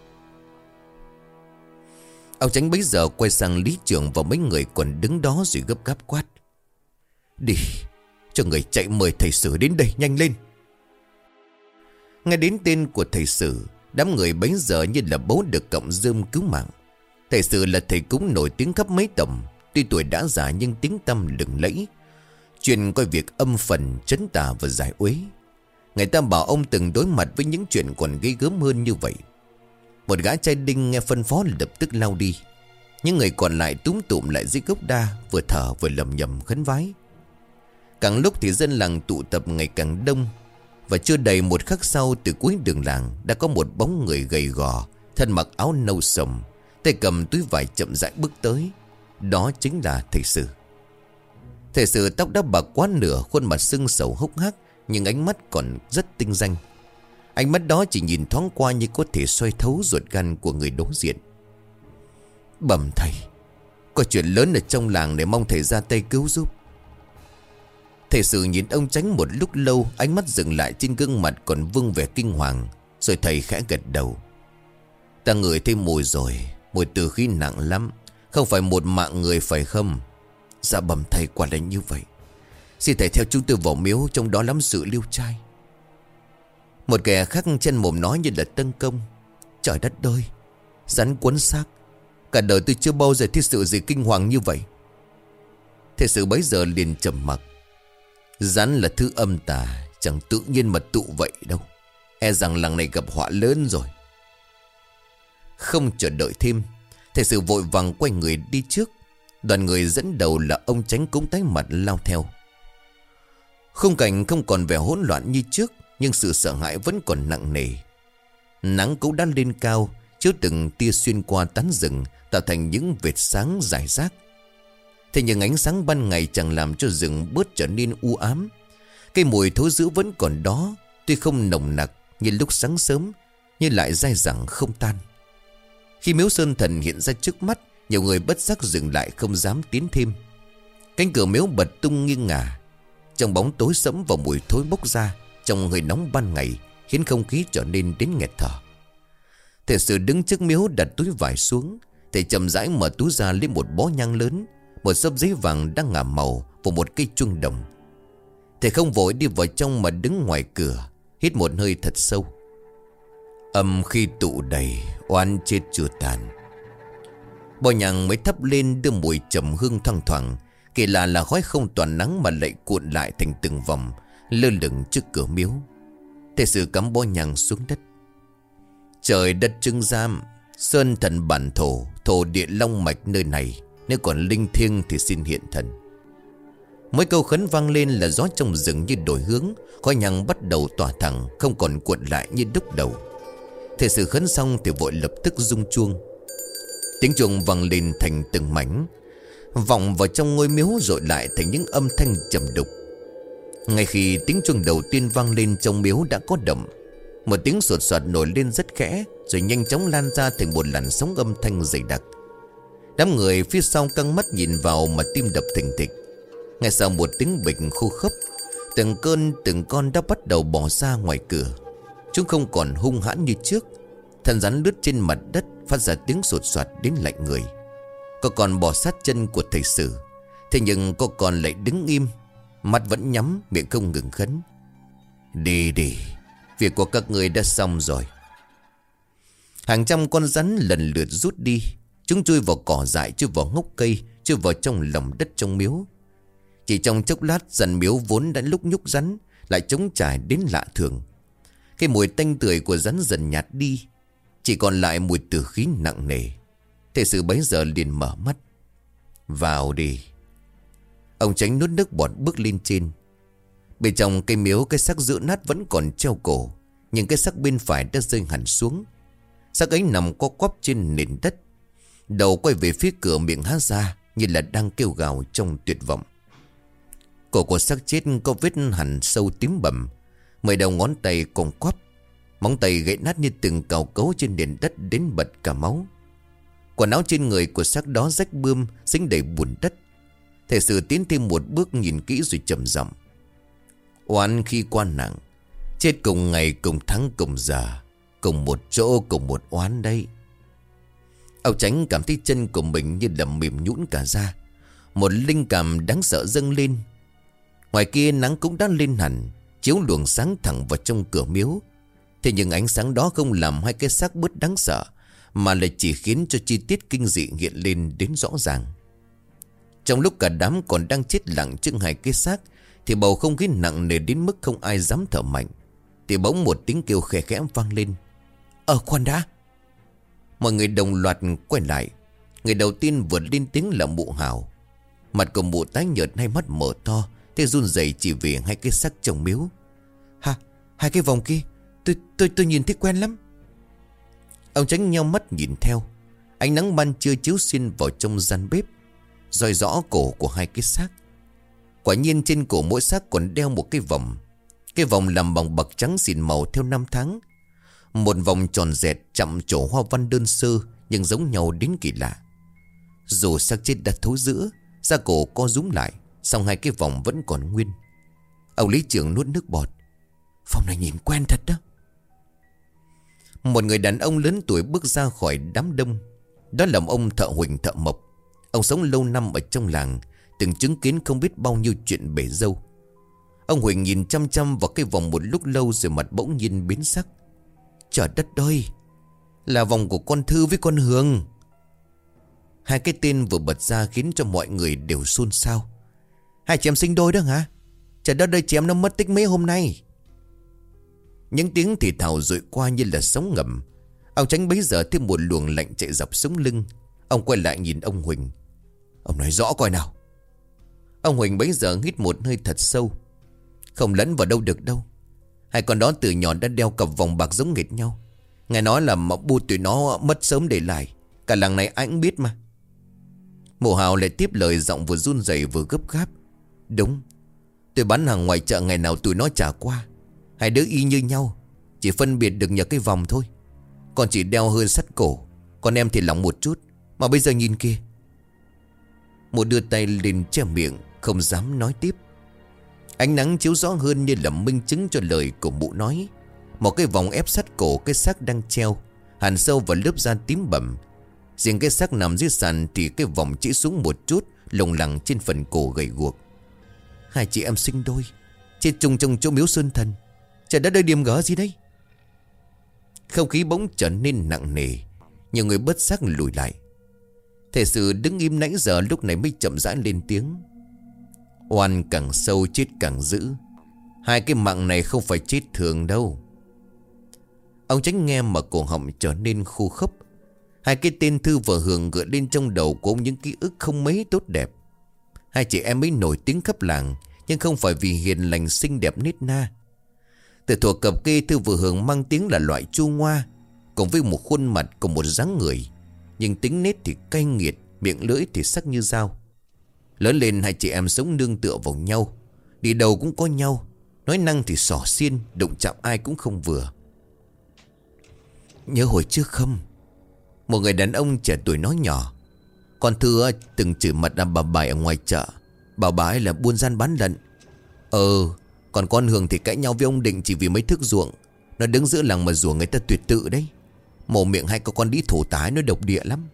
Ông Chánh bấy giờ quay sang lý trưởng và mấy người còn đứng đó rồi gấp gáp quát. Đi, cho người chạy mời thầy Sử đến đây, nhanh lên. Nghe đến tên của thầy Sử, đám người bấy giờ như là bố được cọng rơm cứu mạng. Thầy Sử là thầy cúng nổi tiếng khắp mấy tầm, tuy tuổi đã già nhưng tiếng tăm lừng lẫy, chuyên coi việc âm phần, trấn tà và giải uế. Người ta bảo ông từng đối mặt với những chuyện còn ghê gớm hơn như vậy. Một gã trai đinh nghe phân phó lập tức lao đi. Những người còn lại túm tụm lại dưới gốc đa, vừa thở vừa lầm nhầm khấn vái. Càng lúc thì dân làng tụ tập ngày càng đông. Và chưa đầy một khắc sau, từ cuối đường làng đã có một bóng người gầy gò, thân mặc áo nâu sầm, tay cầm túi vải chậm rãi bước tới. Đó chính là thầy Sử. Thầy Sử tóc đã bạc quá nửa, khuôn mặt sưng sầu hốc hác, nhưng ánh mắt còn rất tinh danh. Ánh mắt đó chỉ nhìn thoáng qua như có thể xoay thấu ruột gan của người đối diện. Bẩm thầy, có chuyện lớn ở trong làng để mong thầy ra tay cứu giúp. Thầy Sử nhìn ông Chánh một lúc lâu, ánh mắt dừng lại trên gương mặt còn vương vẻ kinh hoàng. Rồi thầy khẽ gật đầu. Ta ngửi thấy mùi rồi, mùi tử khí nặng lắm, không phải một mạng người phải không? Dạ bẩm thầy, quả là như vậy. Xin thầy theo chúng tôi vào miếu, trong đó lắm sự liêu trai. Một kẻ khác chân mồm nói như là tấn công. Trời đất ơi, rắn quấn xác, cả đời tôi chưa bao giờ thấy sự gì kinh hoàng như vậy. Thầy sự bấy giờ liền trầm mặc. Rắn là thứ âm tà, chẳng tự nhiên mà tụ vậy đâu. E rằng làng này gặp họa lớn rồi. Không chờ đợi thêm, thầy sự vội vàng quay người đi trước. Đoàn người dẫn đầu là ông Chánh cũng tái mặt lao theo. Khung cảnh không còn vẻ hỗn loạn như trước, nhưng sự sợ hãi vẫn còn nặng nề. Nắng cũng đã lên cao, chiếu từng tia xuyên qua tán rừng, tạo thành những vệt sáng rải rác. Thế nhưng ánh sáng ban ngày chẳng làm cho rừng bớt trở nên u ám. Cây mùi thối dữ vẫn còn đó, tuy không nồng nặc như lúc sáng sớm, nhưng lại dai dẳng không tan. Khi miếu sơn thần hiện ra trước mắt, nhiều người bất giác dừng lại không dám tiến thêm. Cánh cửa miếu bật tung nghiêng ngả, trong bóng tối sẫm và mùi thối bốc ra trong hơi nóng ban ngày, khiến không khí trở nên đến nghẹt thở. Thầy sự đứng trước miếu đặt túi vải xuống. Thầy chậm rãi mở túi ra lấy một bó nhang lớn, một xấp giấy vàng đang ngả màu và một cây chuông đồng. Thầy không vội đi vào trong mà đứng ngoài cửa, hít một hơi thật sâu. Âm khi tụ đầy, oan chết chưa tàn. Bó nhang mới thắp lên đưa mùi trầm hương thoang thoảng. Kỳ lạ là khói không toàn nắng mà lại cuộn lại thành từng vòng, lơ lửng trước cửa miếu. Thầy sự cắm bó nhang xuống đất. Trời đất trưng giam, sơn thần bản thổ, thổ địa long mạch nơi này, nếu còn linh thiêng thì xin hiện thần. Mỗi câu khấn vang lên là gió trong rừng như đổi hướng, khói nhang bắt đầu tỏa thẳng, không còn cuộn lại như đúc đầu. Thầy sự khấn xong thì vội lập tức rung chuông. Tiếng chuông vang lên thành từng mảnh, vọng vào trong ngôi miếu rồi lại thành những âm thanh trầm đục. Ngay khi tiếng chuông đầu tiên vang lên, trong miếu đã có động. Một tiếng sột soạt nổi lên rất khẽ, rồi nhanh chóng lan ra thành một làn sóng âm thanh dày đặc. Đám người phía sau căng mắt nhìn vào mà tim đập thình thịch. Ngay sau một tiếng bịch khô khốc, từng cơn từng con đã bắt đầu bỏ ra ngoài cửa. Chúng không còn hung hãn như trước. Thân rắn lướt trên mặt đất phát ra tiếng sột soạt đến lạnh người. Có còn bò sát chân của thầy sử, thế nhưng có còn lại đứng im, mắt vẫn nhắm, miệng không ngừng khấn. Đi đi, việc của các người đã xong rồi. Hàng trăm con rắn lần lượt rút đi. Chúng chui vào cỏ dại, chui vào ngóc cây, chui vào trong lòng đất trong miếu. Chỉ trong chốc lát, dàn miếu vốn đã lúc nhúc rắn lại trống trải đến lạ thường. Cái mùi tanh tưởi của rắn dần nhạt đi, chỉ còn lại mùi tử khí nặng nề. Thầy sự bấy giờ liền mở mắt. Vào đi. Ông Chánh nuốt nước bọt bước lên trên. Bên trong cây miếu, cái xác giữa nát vẫn còn treo cổ, nhưng cái xác bên phải đã rơi hẳn xuống. Xác ấy nằm co quắp trên nền đất, đầu quay về phía cửa, miệng há ra như là đang kêu gào trong tuyệt vọng. Cổ của xác chết có vết hằn sâu tím bầm, mười đầu ngón tay cong quắp, móng tay gãy nát như từng cào cấu trên nền đất đến bật cả máu. Quần áo trên người của xác đó rách bươm, dính đầy bùn đất. Thầy sự tiến thêm một bước nhìn kỹ rồi trầm giọng. Oan khi quan nặng, chết cùng ngày cùng tháng cùng giờ, cùng một chỗ cùng một oán đây. Ông Chánh cảm thấy chân của mình như là mềm nhũn cả ra. Một linh cảm đáng sợ dâng lên. Ngoài kia nắng cũng đã lên hẳn, chiếu luồng sáng thẳng vào trong cửa miếu. Thế nhưng ánh sáng đó không làm hai cái xác bớt đáng sợ, mà lại chỉ khiến cho chi tiết kinh dị hiện lên đến rõ ràng. Trong lúc cả đám còn đang chết lặng trước hai cái xác, thì bầu không khí nặng nề đến mức không ai dám thở mạnh. Thì bỗng một tiếng kêu khẽ khẽ vang lên. Ờ khoan đã. Mọi người đồng loạt quay lại. Người đầu tiên vượt lên tiếng là mụ Hào. Mặt của mụ tái nhợt, hai mắt mở to, thế run rẩy chỉ về hai cái xác trong miếu. Hả? Hai cái vòng kia, Tôi tôi tôi nhìn thấy quen lắm. Ông Chánh nheo mắt nhìn theo. Ánh nắng ban trưa chiếu xuyên vào trong gian bếp, roi rõ cổ của hai cái xác. Quả nhiên trên cổ mỗi xác còn đeo một cái vòng. Cái vòng làm bằng bạc trắng xịn màu theo năm tháng. Một vòng tròn dẹt chạm trổ hoa văn đơn sơ, nhưng giống nhau đến kỳ lạ. Dù xác chết đã thối rữa, da cổ co rúm lại, song hai cái vòng vẫn còn nguyên. Ông lý trưởng nuốt nước bọt. Phòng này nhìn quen thật đó. Một người đàn ông lớn tuổi bước ra khỏi đám đông. Đó là ông thợ Huỳnh thợ Mộc. Ông sống lâu năm ở trong làng, từng chứng kiến không biết bao nhiêu chuyện bể dâu. Ông Huỳnh nhìn chăm chăm vào cái vòng một lúc lâu, rồi mặt bỗng nhiên biến sắc. Trời đất ơi, là vòng của con Thư với con Hương. Hai cái tên vừa bật ra khiến cho mọi người đều xôn xao. Hai chị em sinh đôi đó hả? Trời đất ơi, chị em nó mất tích mấy hôm nay. Những tiếng thì thào dội qua như là sóng ngầm. Ông Tránh bấy giờ thêm một luồng lạnh chạy dọc sống lưng. Ông quay lại nhìn ông Huỳnh. Ông nói rõ coi nào. Ông Huỳnh bấy giờ hít một hơi thật sâu. Không lẫn vào đâu được đâu. Hai con đó từ nhỏ đã đeo cặp vòng bạc giống nghệt nhau. Nghe nói là mọc bu tụi nó mất sớm để lại. Cả làng này ai cũng biết mà. Mộ Hào lại tiếp lời, giọng vừa run rẩy vừa gấp gáp. Đúng, tôi bán hàng ngoài chợ ngày nào tụi nó trả qua. Hai đứa y như nhau, chỉ phân biệt được nhờ cái vòng thôi. Con chỉ đeo hơi sắt cổ, còn em thì lỏng một chút. Mà bây giờ nhìn kia. Một đưa tay lên che miệng, không dám nói tiếp. Ánh nắng chiếu rõ hơn như là minh chứng cho lời của mụ nói. Một cái vòng ép sát cổ cái xác đang treo, hằn sâu vào lớp da tím bầm. Riêng cái xác nằm dưới sàn thì cái vòng chỉ xuống một chút, lồng lẳng trên phần cổ gầy guộc. Hai chị em sinh đôi, chết chung trong chỗ miếu Sơn Thần. Trời đất ơi, điềm gỡ gì đây? Không khí bỗng trở nên nặng nề. Nhiều người bất giác lùi lại. Thầy Sự đứng im nãy giờ lúc này mới chậm rãi lên tiếng. Oan càng sâu chết càng dữ. Hai cái mạng này không phải chết thường đâu. Ông Tránh nghe mà cổ họng trở nên khô khốc. Hai cái tên Thư và Hường gợi lên trong đầu của ông những ký ức không mấy tốt đẹp. Hai chị em ấy nổi tiếng khắp làng, nhưng không phải vì hiền lành xinh đẹp nết na. Từ thuở cập kê, Thư và Hường mang tiếng là loại chu ngoa, cùng với một khuôn mặt cùng một dáng người, nhưng tính nết thì cay nghiệt, miệng lưỡi thì sắc như dao. Lớn lên hai chị em sống nương tựa vào nhau, đi đâu cũng có nhau, nói năng thì xỏ xiên, đụng chạm ai cũng không vừa. Nhớ hồi trước không? Một người đàn ông trẻ tuổi nói nhỏ. Con Thư từng chửi mặt là bà Bài ở ngoài chợ, bảo bà ấy là buôn gian bán lận. Ờ, còn con Hường thì cãi nhau với ông Định chỉ vì mấy thước ruộng. Nó đứng giữa làng mà rủa người ta tuyệt tự đấy. Mồm miệng hai có con đi thổ tái nó độc địa lắm.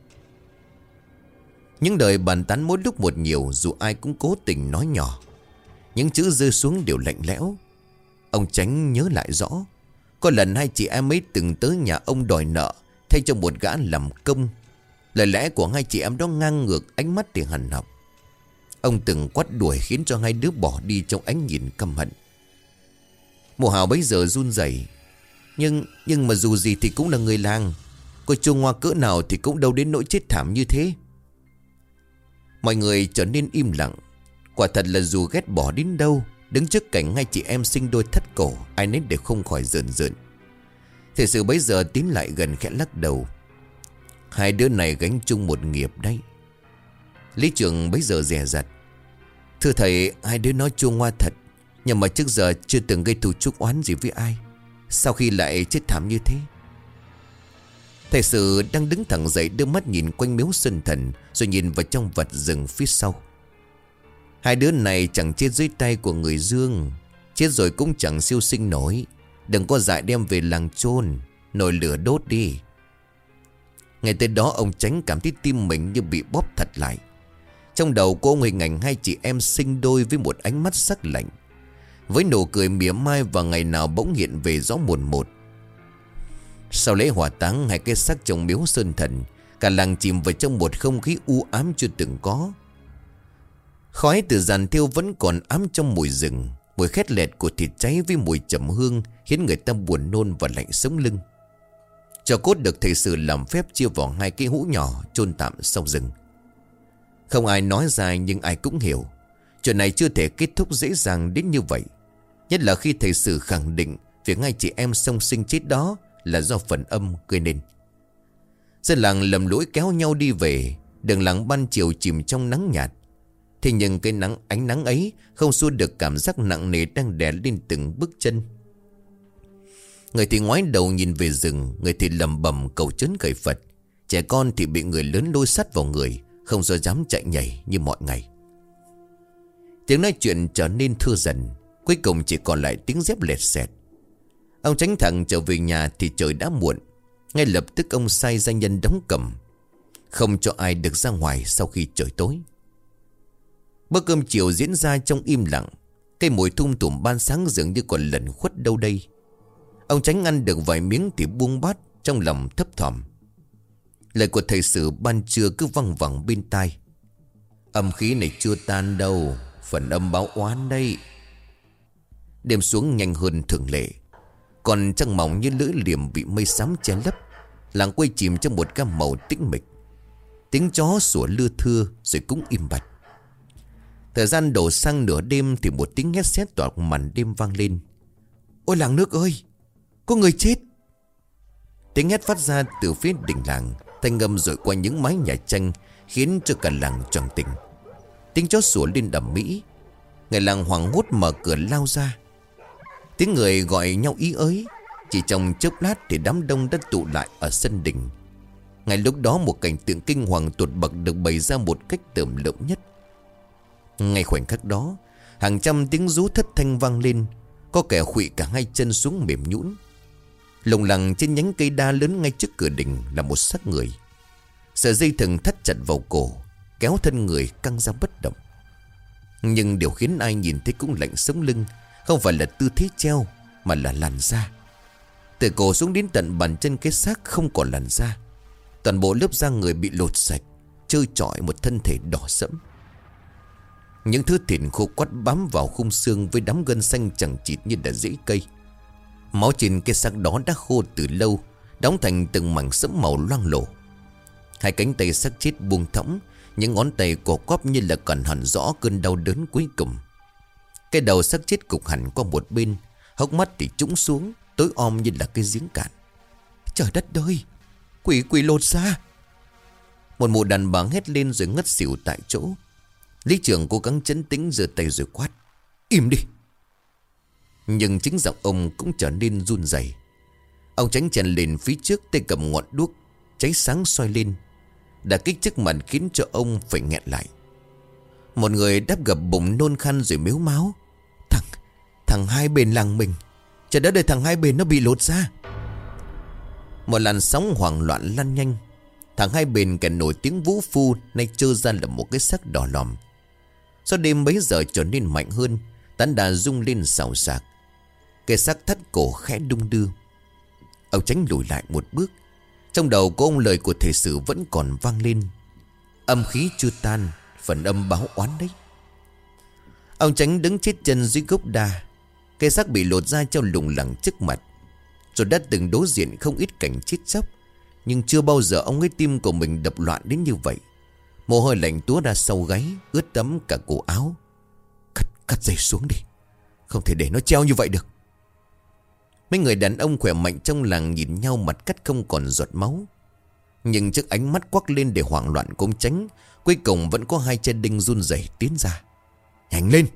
Những đời bàn tán mỗi lúc một nhiều, dù ai cũng cố tình nói nhỏ. Những chữ rơi xuống đều lạnh lẽo. Ông Tránh nhớ lại rõ. Có lần hai chị em ấy từng tới nhà ông đòi nợ, thay cho một gã làm công. Lời lẽ của hai chị em đó ngang ngược, ánh mắt thì hằn học. Ông từng quát đuổi khiến cho hai đứa bỏ đi trong ánh nhìn căm hận. Mộ Hào bấy giờ run rẩy. Nhưng nhưng mà dù gì thì cũng là người làng. Coi Trung Hoa cỡ nào thì cũng đâu đến nỗi chết thảm như thế. Mọi người trở nên im lặng. Quả thật là dù ghét bỏ đến đâu, đứng trước cảnh hai chị em sinh đôi thất cổ, ai nấy đều không khỏi rợn rợn. Thầy Sự bấy giờ tiến lại gần khẽ lắc đầu. Hai đứa này gánh chung một nghiệp đấy. Lý Trường bấy giờ dè dặt. Thưa thầy, hai đứa nói Trung Hoa thật, nhưng mà trước giờ chưa từng gây thù chuốc oán gì với ai. Sao khi lại chết thảm như thế? Thầy Sự đang đứng thẳng dậy, đưa mắt nhìn quanh miếu Sơn Thần, rồi nhìn vào trong vật rừng phía sau. Hai đứa này chẳng chết dưới tay của người Dương, chết rồi cũng chẳng siêu sinh nổi. Đừng có dại đem về làng chôn, nồi lửa đốt đi. Ngay tới đó ông Tránh cảm thấy tim mình như bị bóp thật lại. Trong đầu cô hình ảnh hai chị em sinh đôi với một ánh mắt sắc lạnh, với nụ cười mỉa mai, và ngày nào bỗng hiện về rõ mồn một. Sau lễ hỏa táng hai cái xác trong miếu Sơn Thần, cả làng chìm vào trong một không khí u ám chưa từng có. Khói từ giàn thiêu vẫn còn ám trong mùi rừng. Mùi khét lẹt của thịt cháy với mùi trầm hương khiến người ta buồn nôn và lạnh sống lưng. Cho cốt được thầy Sự làm phép chia vào hai cái hũ nhỏ chôn tạm sau rừng. Không ai nói ra, nhưng ai cũng hiểu chuyện này chưa thể kết thúc dễ dàng đến như vậy. Nhất là khi thầy Sự khẳng định việc hai chị em song sinh chết đó là do phần âm gây nên. Dân làng lầm lũi kéo nhau đi về. Đường làng ban chiều chìm trong nắng nhạt. Thế nhưng cái nắng ánh nắng ấy không xua được cảm giác nặng nề đang đè lên từng bước chân. Người thì ngoái đầu nhìn về rừng, người thì lầm bầm cầu trấn cậy Phật. Trẻ con thì bị người lớn lôi sắt vào người, không do dám chạy nhảy như mọi ngày. Tiếng nói chuyện trở nên thưa dần, cuối cùng chỉ còn lại tiếng dép lẹt xẹt. Ông Tránh thẳng trở về nhà thì trời đã muộn. Ngay lập tức ông sai gia nhân đóng cẩm, không cho ai được ra ngoài sau khi trời tối. Bữa cơm chiều diễn ra trong im lặng. Cây mùi thum tủm ban sáng dường như còn lẩn khuất đâu đây. Ông Tránh ăn được vài miếng thì buông bát, trong lòng thấp thỏm. Lời của thầy Sự ban trưa cứ văng vẳng bên tai. Âm khí này chưa tan đâu, Phần âm báo oán đây. Đêm xuống nhanh hơn thường lệ. Còn trăng mỏng như lưỡi liềm bị mây xám che lấp. Làng quay chìm trong một gam màu tĩnh mịch. Tiếng chó sủa lưa thưa rồi cũng im bặt. Thời gian đổ sang nửa đêm thì một tiếng hét xé toạc màn đêm vang lên. Ôi làng nước ơi, có người chết. Tiếng hét phát ra từ phía đỉnh làng, thanh âm rội qua những mái nhà tranh, khiến cho cả làng choàng tỉnh. Tiếng chó sủa lên đầm mỹ. Người làng hoảng hốt mở cửa lao ra. Tiếng người gọi nhau ý ới. Chỉ trong chốc lát thì đám đông đã tụ lại ở sân đình. Ngay lúc đó một cảnh tượng kinh hoàng tột bậc được bày ra một cách tởm lợm nhất. Ngay khoảnh khắc đó, hàng trăm tiếng rú thất thanh vang lên. Có kẻ khuỵu cả hai chân xuống mềm nhũn. Lồng lằng trên nhánh cây đa lớn ngay trước cửa đình là một xác người. Sợi dây thừng thắt chặt vào cổ, kéo thân người căng ra bất động. Nhưng điều khiến ai nhìn thấy cũng lạnh sống lưng không phải là tư thế treo, mà là làn da. Từ cổ xuống đến tận bàn chân cái xác không còn làn da. Toàn bộ lớp da người bị lột sạch, trơ trọi một thân thể đỏ sẫm. Những thứ thịt khô quắt bám vào khung xương với đám gân xanh chẳng chịt như là rễ cây. Máu trên cái xác đó đã khô từ lâu, đóng thành từng mảng sẫm màu loang lổ. Hai cánh tay xác chết buông thõng, những ngón tay co quắp như là còn hẳn rõ cơn đau đớn cuối cùng. Cái đầu xác chết cục hẳn qua một bên, hốc mắt thì trũng xuống, tối om như là cái giếng cạn. Trời đất ơi, quỷ quỷ lột ra. Một mụ đàn bà hét lên rồi ngất xỉu tại chỗ. Lý trưởng cố gắng trấn tĩnh giơ tay rồi quát: Im đi. Nhưng chính giọng ông cũng trở nên run rẩy. Ông tránh chèn lên phía trước, tay cầm ngọn đuốc cháy sáng soi lên. Đả kích trước mặt khiến cho ông phải nghẹn lại. Một người đáp gập bụng nôn khan rồi mếu máo: Thằng, thằng hai bên làng mình, trời đất ơi, thằng hai bên nó bị lột ra. Một làn sóng hoảng loạn lan nhanh. Thằng hai bên kẻ nổi tiếng vũ phu nay trơ ra là một cái xác đỏ lòm. Sau đêm bấy giờ trở nên mạnh hơn, tán đà rung lên xào xạc. Cái xác thắt cổ khẽ đung đưa. Ông tránh lùi lại một bước. Trong đầu của ông lời của thầy sử vẫn còn vang lên: Âm khí chưa tan, phần âm báo oán đấy. Ông tránh đứng chết chân dưới gốc đa. Cái xác bị lột ra treo lủng lẳng trước mặt. Rồi đã từng đối diện không ít cảnh chết chóc, nhưng chưa bao giờ ông ấy tim của mình đập loạn đến như vậy. Mồ hôi lạnh túa ra sau gáy, ướt đẫm cả cổ áo. Cắt, cắt dây xuống đi, không thể để nó treo như vậy được. Mấy người đàn ông khỏe mạnh trong làng nhìn nhau, mặt cắt không còn giọt máu. Nhưng trước ánh mắt quắc lên để hoảng loạn cũng tránh, cuối cùng vẫn có hai chân đinh run rẩy tiến ra. Nhanh lên.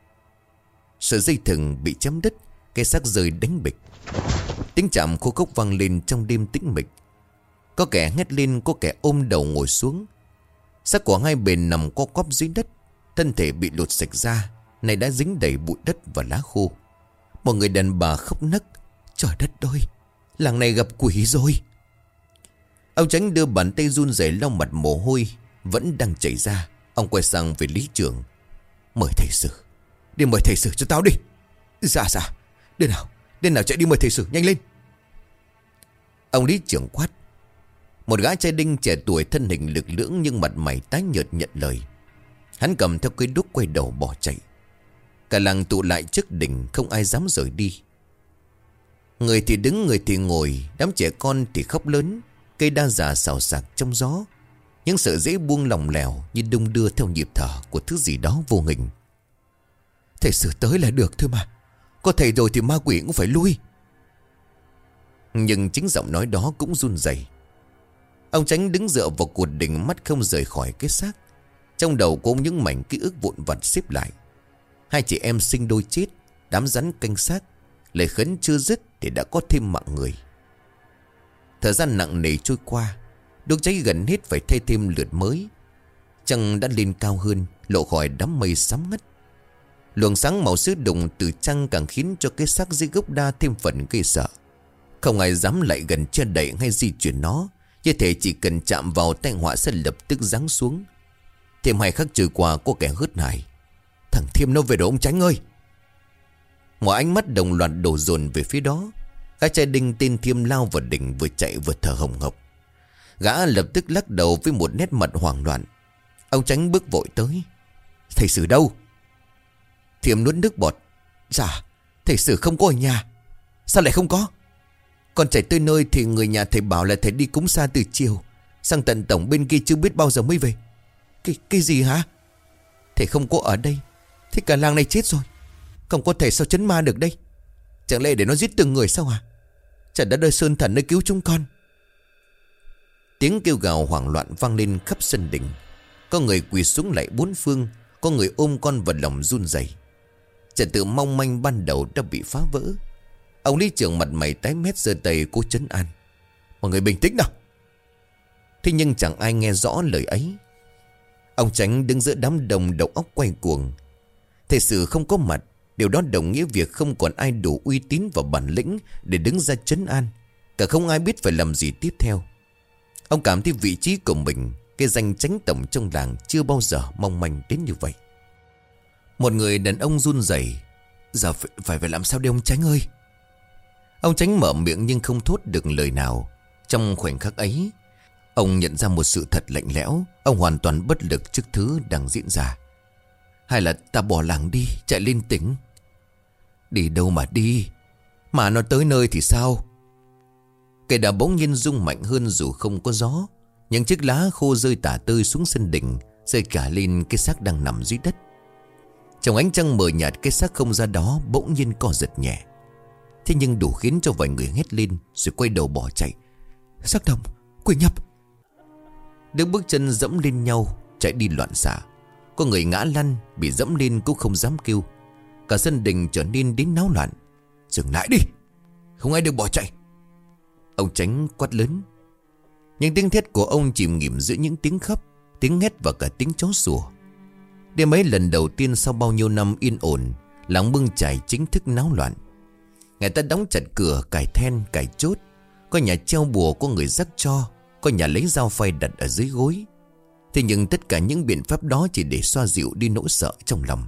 Sợi dây thừng bị chém đứt, cái xác rơi đánh bịch. Tiếng chạm khô khốc vang lên trong đêm tĩnh mịch. Có kẻ hét lên, có kẻ ôm đầu ngồi xuống. Xác của hai bên nằm co quắp dưới đất, thân thể bị lột sạch ra, này đã dính đầy bụi đất và lá khô. Một người đàn bà khóc nấc: Trời đất ơi, làng này gặp quỷ rồi. Ông tránh đưa bàn tay run rẩy lau mặt mồ hôi vẫn đang chảy ra. Ông quay sang về lý trưởng: Mời thầy sử, đi mời thầy sử cho tao đi. Dạ dạ, đến nào, đến nào chạy đi mời thầy sử, nhanh lên. Ông lý trưởng quát. Một gã trai đinh trẻ tuổi, thân hình lực lưỡng nhưng mặt mày tái nhợt nhận lời. Hắn cầm theo cây đuốc quay đầu bỏ chạy. Cả làng tụ lại trước đỉnh, không ai dám rời đi. Người thì đứng, người thì ngồi, đám trẻ con thì khóc lớn. Cây đa già xào xạc trong gió. Những sợi rễ buông lỏng lẻo như đung đưa theo nhịp thở của thứ gì đó vô hình. Thầy sử tới là được thôi mà, có thầy rồi thì ma quỷ cũng phải lui. Nhưng chính giọng nói đó cũng run rẩy. Ông tránh đứng dựa vào cột đỉnh, mắt không rời khỏi cái xác. Trong đầu có những mảnh ký ức vụn vặt xếp lại. Hai chị em sinh đôi chết, đám rắn canh xác, lời khấn chưa dứt thì đã có thêm mạng người. Thời gian nặng nề trôi qua, đốt cháy gần hết phải thay thêm lượt mới. Trăng đã lên cao hơn, lộ khỏi đám mây sám ngất. Luồng sáng màu sứ đùng từ trăng càng khiến cho cái xác dưới gốc đa thêm phần gây sợ. Không ai dám lại gần che đậy hay di chuyển nó, như thể chỉ cần chạm vào tai họa sẽ lập tức giáng xuống. Thêm hai khắc trôi qua, có kẻ hớt hải: Thằng Thiêm nó về rồi ông Tránh ơi. Mọi ánh mắt đồng loạt đổ dồn về phía đó. Gã trai đinh tên Thiêm lao vào đỉnh, vừa chạy vừa thở hồng hộc. Gã lập tức lắc đầu với một nét mặt hoảng loạn. Ông Tránh bước vội tới: Thầy sử đâu? Thiểm nuốt nước bọt. Dạ thầy Sử không có ở nhà. Sao lại không có? Con chạy tới nơi thì người nhà thầy bảo là thầy đi cúng xa từ chiều, sang tận tổng bên kia chưa biết bao giờ mới về. Cái, cái gì hả? Thầy không có ở đây thì cả làng này chết rồi. Không có thể sao trấn ma được đây. Chẳng lẽ để nó giết từng người sao hả? Chẳng đã đời sơn thần nơi cứu chúng con. Tiếng kêu gào hoảng loạn vang lên khắp sân đình. Có người quỳ xuống lại bốn phương, có người ôm con vào lòng run rẩy. Trật tự mong manh ban đầu đã bị phá vỡ. Ông lý trưởng mặt mày tái mét giơ tay cố trấn an. Mọi người bình tĩnh nào. Thế nhưng chẳng ai nghe rõ lời ấy. Ông Chánh đứng giữa đám đông đầu óc quay cuồng. Thầy Sử không có mặt, điều đó đồng nghĩa việc không còn ai đủ uy tín và bản lĩnh để đứng ra trấn an. Cả không ai biết phải làm gì tiếp theo. Ông cảm thấy vị trí của mình, cái danh chánh tổng trong làng, chưa bao giờ mong manh đến như vậy. Một người đàn ông run rẩy. Giờ phải, phải phải làm sao đây ông Chánh ơi? Ông Chánh mở miệng nhưng không thốt được lời nào. Trong khoảnh khắc ấy, ông nhận ra một sự thật lạnh lẽo. Ông hoàn toàn bất lực trước thứ đang diễn ra. Hay là ta bỏ làng đi, chạy lên tỉnh? Đi đâu mà đi? Mà nó tới nơi thì sao? Cây đà bỗng nhiên rung mạnh hơn dù không có gió. Những chiếc lá khô rơi tả tơi xuống sân đình, rơi cả lên cái xác đang nằm dưới đất. Trong ánh trăng mờ nhạt, cái xác không ra đó bỗng nhiên co giật nhẹ. Thế nhưng đủ khiến cho vài người hét lên, rồi quay đầu bỏ chạy. Xác đồng, quỷ nhập. Đứng bước chân dẫm lên nhau, chạy đi loạn xạ. Có người ngã lăn, bị dẫm lên cũng không dám kêu. Cả sân đình trở nên đến náo loạn. Dừng lại đi, không ai được bỏ chạy. Ông Chánh quát lớn. Những tiếng thét của ông chìm nghỉm giữa những tiếng khóc, tiếng hét và cả tiếng chó sủa. Đêm ấy lần đầu tiên sau bao nhiêu năm yên ổn, làng Bưng Chải chính thức náo loạn. Người ta đóng chặt cửa, cài then, cài chốt. Có nhà treo bùa, có người rắc tro, có nhà lấy dao phay đặt ở dưới gối. Thế nhưng tất cả những biện pháp đó chỉ để xoa dịu đi nỗi sợ trong lòng.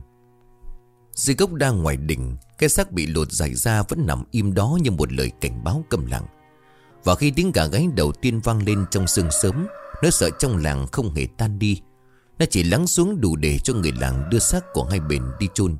Dưới gốc đa ngoài đình, cái xác bị lột dài ra vẫn nằm im đó như một lời cảnh báo câm lặng. Và khi tiếng gà gáy đầu tiên vang lên trong sương sớm, nỗi sợ trong làng không hề tan đi. Nó chỉ lắng xuống đủ để cho người làng đưa xác của hai bên đi chôn.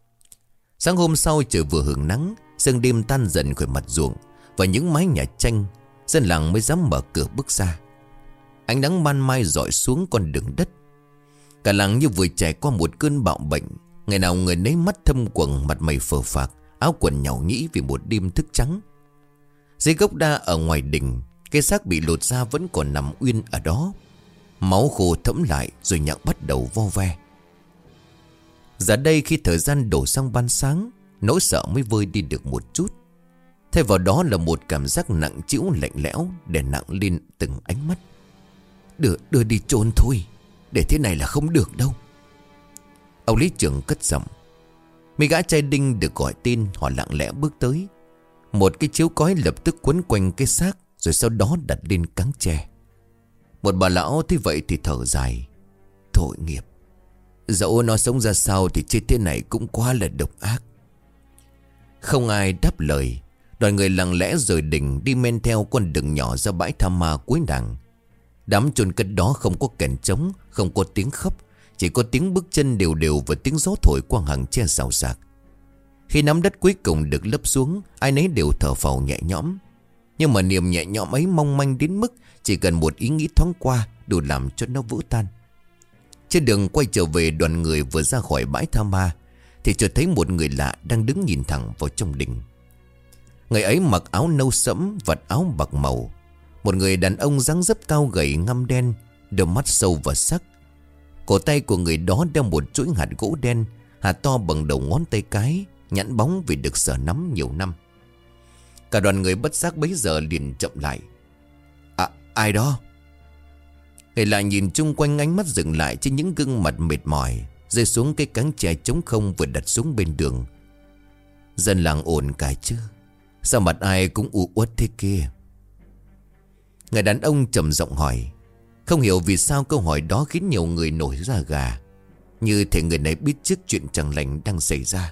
Sáng hôm sau trời vừa hưởng nắng, sương đêm tan dần khỏi mặt ruộng và những mái nhà tranh. Dân làng mới dám mở cửa bước ra. Ánh nắng ban mai rọi xuống con đường đất. Cả làng như vừa trải qua một cơn bạo bệnh. Ngày nào người nấy mắt thâm quầng, mặt mày phờ phạc, áo quần nhàu nhĩ vì một đêm thức trắng. Dưới gốc đa ở ngoài đình, cái xác bị lột ra vẫn còn nằm uyên ở đó. Máu khô thẫm lại rồi nhặng bắt đầu vo ve. Giờ đây khi thời gian đổ sang ban sáng, nỗi sợ mới vơi đi được một chút. Thay vào đó là một cảm giác nặng trĩu lạnh lẽo đè nặng lên từng ánh mắt. Đưa, đưa đi chôn thôi, để thế này là không được đâu. Ông lý trưởng cất giọng. Mấy gã trai đinh được gọi tên, họ lặng lẽ bước tới. Một cái chiếu cói lập tức quấn quanh cái xác, rồi sau đó đặt lên cáng tre. Một bà lão thấy vậy thì thở dài. Tội nghiệp, dẫu nó sống ra sao thì chết thế này cũng quá là độc ác. Không ai đáp lời. Đoàn người lặng lẽ rời đình, đi men theo con đường nhỏ ra bãi tha ma cuối làng. Đám chôn cất đó không có kèn trống, không có tiếng khóc, chỉ có tiếng bước chân đều đều và tiếng gió thổi qua hàng tre xào xạc. Khi nắm đất cuối cùng được lấp xuống, ai nấy đều thở phào nhẹ nhõm. Nhưng mà niềm nhẹ nhõm ấy mong manh đến mức chỉ cần một ý nghĩ thoáng qua đủ làm cho nó vỡ tan. Trên đường quay trở về, đoàn người vừa ra khỏi bãi tha ma thì chợt thấy một người lạ đang đứng nhìn thẳng vào trong đình. Người ấy mặc áo nâu sẫm, vạt áo bạc màu. Một người đàn ông dáng dấp cao gầy ngăm đen, đôi mắt sâu và sắc. Cổ tay của người đó đeo một chuỗi hạt gỗ đen, hạt to bằng đầu ngón tay cái, nhẵn bóng vì được sờ nắm nhiều năm. Cả đoàn người bất giác bấy giờ liền chậm lại. À, ai đó? Người lại nhìn chung quanh, ánh mắt dừng lại trên những gương mặt mệt mỏi, rơi xuống cái cáng tre trống không vừa đặt xuống bên đường. Dân làng ổn cả chứ? Sao mặt ai cũng u uất thế kia? Người đàn ông trầm giọng hỏi. Không hiểu vì sao câu hỏi đó khiến nhiều người nổi da gà, như thể người này biết trước chuyện chẳng lành đang xảy ra.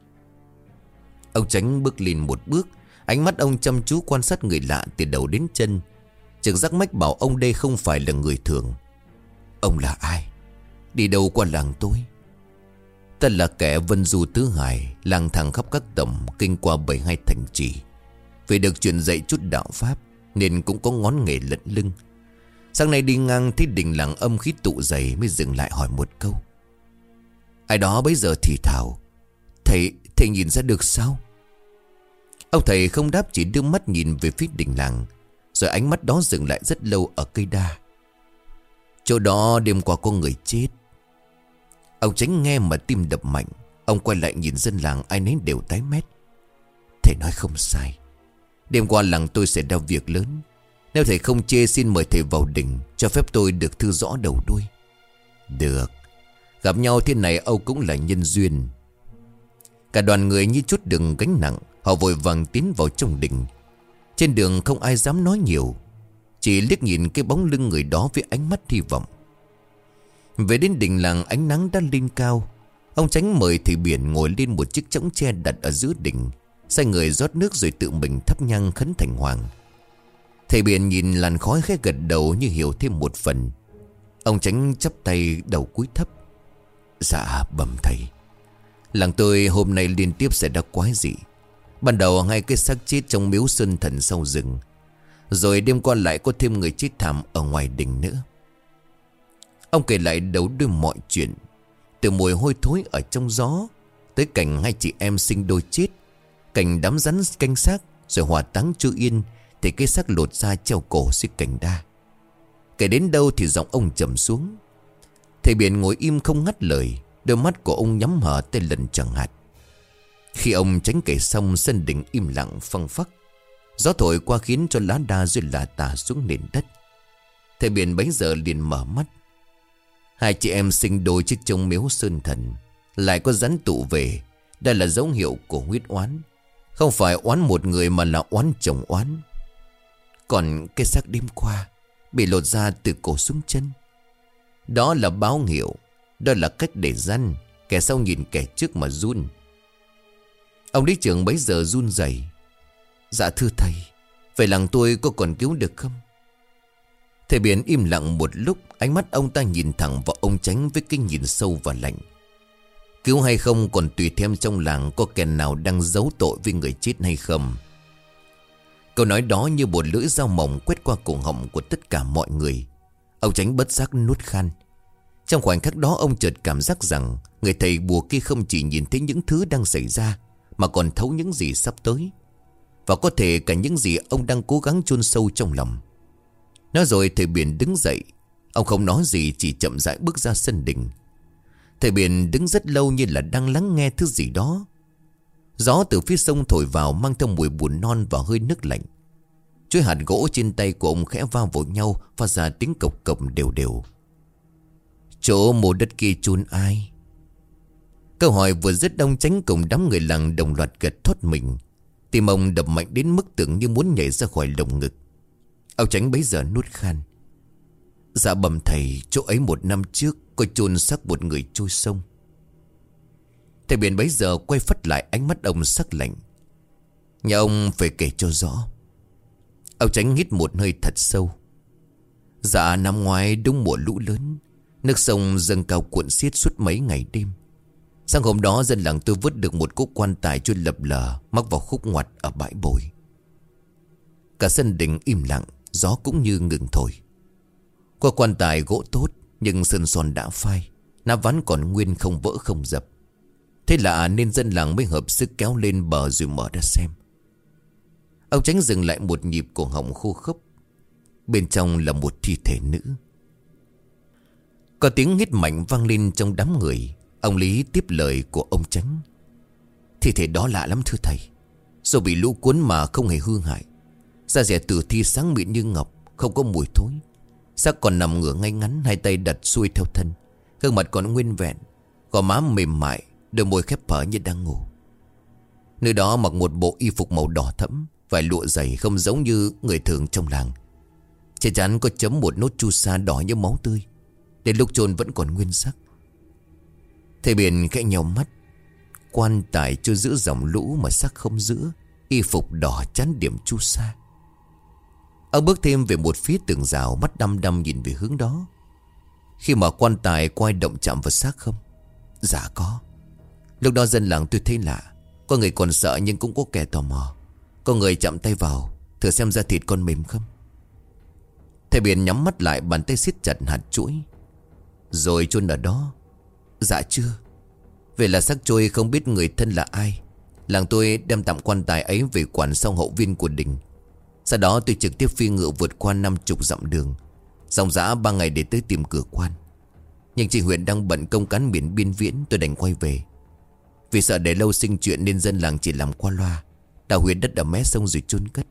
Ông Chánh bước lên một bước, ánh mắt ông chăm chú quan sát người lạ từ đầu đến chân. Trực giác mách bảo ông đây không phải là người thường. Ông là ai? Đi đâu qua làng tôi? Ta là kẻ vân du tứ hải, lang thang khắp các tổng, kinh qua bảy hai thành trì. Vì được truyền dạy chút đạo pháp nên cũng có ngón nghề lận lưng. Sáng nay đi ngang thấy đình làng âm khí tụ dày, mới dừng lại hỏi một câu. Ai đó bấy giờ thì thào: Thầy, thầy nhìn ra được sao? Ông thầy không đáp, chỉ đưa mắt nhìn về phía đình làng, rồi ánh mắt đó dừng lại rất lâu ở cây đa. Chỗ đó đêm qua có người chết. Ông Chánh nghe mà tim đập mạnh. Ông quay lại nhìn dân làng, ai nấy đều tái mét. Thầy nói không sai. Đêm qua làng tôi xảy ra việc lớn. Nếu thầy không chê, xin mời thầy vào đình, cho phép tôi được thư rõ đầu đuôi. Được. Gặp nhau thế này Âu cũng là nhân duyên. Cả đoàn người như chút đựng gánh nặng, họ vội vàng tiến vào trong đình. Trên đường không ai dám nói nhiều, chỉ liếc nhìn cái bóng lưng người đó với ánh mắt hy vọng. Về đến đình làng, ánh nắng đã lên cao. Ông Chánh mời thầy Biển ngồi lên một chiếc chõng tre đặt ở giữa đình, sai người rót nước rồi tự mình thắp nhang khấn thành hoàng. Thầy Biển nhìn làn khói khẽ gật đầu như hiểu thêm một phần. Ông Chánh chắp tay đầu cúi thấp. Dạ bẩm thầy. Làng tôi hôm nay liên tiếp xảy ra quái dị. Ban đầu hai cái xác chết trong miếu sơn thần sau rừng, rồi đêm qua lại có thêm người chết thảm ở ngoài đình nữa. Ông kể lại đầu đuôi mọi chuyện, từ mùi hôi thối ở trong gió, tới cảnh hai chị em sinh đôi chết, cảnh đám rắn canh xác, rồi hỏa táng chưa yên thì cái xác lột ra treo cổ dưới cành đa. Kể đến đâu thì giọng ông trầm xuống. Thầy Biển ngồi im không ngắt lời, đôi mắt của ông nhắm hờ tên lần chẳng hạt. Khi ông Chánh kể xong, sân đình im lặng phăng phắc. Gió thổi qua khiến cho lá đa dưới lá tả xuống nền đất. Thầy Biển bấy giờ liền mở mắt. Hai chị em sinh đôi trước trong miếu sơn thần, lại có rắn tụ về. Đây là dấu hiệu của huyết oán. Không phải oán một người mà là oán chồng oán. Còn cái xác đêm qua bị lột ra từ cổ xuống chân, đó là báo hiệu. Đó là cách để răn kẻ sau nhìn kẻ trước mà run. Ông lý trưởng bấy giờ run rẩy. Dạ thưa thầy, vậy làng tôi có còn cứu được không? Thầy Biển im lặng một lúc. Ánh mắt ông ta nhìn thẳng vào ông Chánh với cái nhìn sâu và lạnh. Cứu hay không còn tùy thêm trong làng có kẻ nào đang giấu tội với người chết hay không. Câu nói đó như một lưỡi dao mỏng quét qua cổ họng của tất cả mọi người. Ông Chánh bất giác nuốt khan. Trong khoảnh khắc đó ông chợt cảm giác rằng người thầy bùa kia không chỉ nhìn thấy những thứ đang xảy ra, mà còn thấu những gì sắp tới, và có thể cả những gì ông đang cố gắng chôn sâu trong lòng. Nói rồi thầy Biển đứng dậy. Ông không nói gì, chỉ chậm rãi bước ra sân đình. Thầy Biển đứng rất lâu như là đang lắng nghe thứ gì đó. Gió từ phía sông thổi vào mang theo mùi bùn non và hơi nước lạnh. Chuỗi hạt gỗ trên tay của ông khẽ va vào nhau, phát ra tiếng cộc cộc đều đều. Chỗ mộ đất kia chôn ai? Câu hỏi vừa dứt, ông Chánh cùng đám người làng đồng loạt gật thốt mình. Tim ông đập mạnh đến mức tưởng như muốn nhảy ra khỏi lồng ngực. Ông Chánh bấy giờ nuốt khan. Dạ bẩm thầy, chỗ ấy một năm trước có chôn xác một người trôi sông. Thầy Biển bấy giờ quay phắt lại, ánh mắt ông sắc lạnh. Nhà ông phải kể cho rõ. Ông Chánh hít một hơi thật sâu. Dạ năm ngoái đúng mùa lũ lớn, nước sông dâng cao cuộn xiết suốt mấy ngày đêm. Sáng hôm đó dân làng tôi vớt được một cỗ quan tài trôi lập lờ, mắc vào khúc ngoặt ở bãi bồi. Cả sân đình im lặng, gió cũng như ngừng thổi. Qua quan tài gỗ tốt, nhưng sơn son đã phai, nắp ván còn nguyên không vỡ không dập. Thế lạ nên dân làng mới hợp sức kéo lên bờ rồi mở ra xem. Ông Chánh dừng lại một nhịp, cổ họng khô khốc. Bên trong là một thi thể nữ. Có tiếng hít mạnh vang lên trong đám người. Ông Lý tiếp lời của ông Chánh. Thi thể đó lạ lắm thưa thầy. Do bị lũ cuốn mà không hề hư hại. Da dẻ tử thi sáng mịn như ngọc, không có mùi thối. Xác còn nằm ngửa ngay ngắn, hai tay đặt xuôi theo thân. Gương mặt còn nguyên vẹn, gò má mềm mại, đôi môi khép hở như đang ngủ. Nơi đó mặc một bộ y phục màu đỏ thẫm, vải lụa dày không giống như người thường trong làng. Trên trán có chấm một nốt chu sa đỏ như máu tươi. Đến lúc chôn vẫn còn nguyên sắc. Thầy Biển khẽ nheo mắt. Quan tài chưa giữ dòng lũ mà xác không giữ, y phục đỏ chán điểm chu sa. Ông bước thêm về một phía tường rào, mắt đăm đăm nhìn về hướng đó. Khi mà quan tài quay động chạm vào xác không? Dạ có. Lúc đó dân làng tôi thấy lạ. Có người còn sợ nhưng cũng có kẻ tò mò. Có người chạm tay vào thử xem da thịt con mềm không. Thầy Biển nhắm mắt lại, bàn tay siết chặt hạt chuỗi. Rồi chôn ở đó. Dạ chưa. Về là xác trôi không biết người thân là ai. Làng tôi đem tạm quan tài ấy về quản sau hậu viên của đình. Sau đó tôi trực tiếp phi ngựa vượt qua năm chục dặm đường, dòng dã ba ngày để tới tìm cửa quan. Nhưng chị Huyền đang bận công cán biển biên viễn, tôi đành quay về. Vì sợ để lâu sinh chuyện nên dân làng chỉ làm qua loa, đào huyệt đất ở mé sông rồi chôn cất.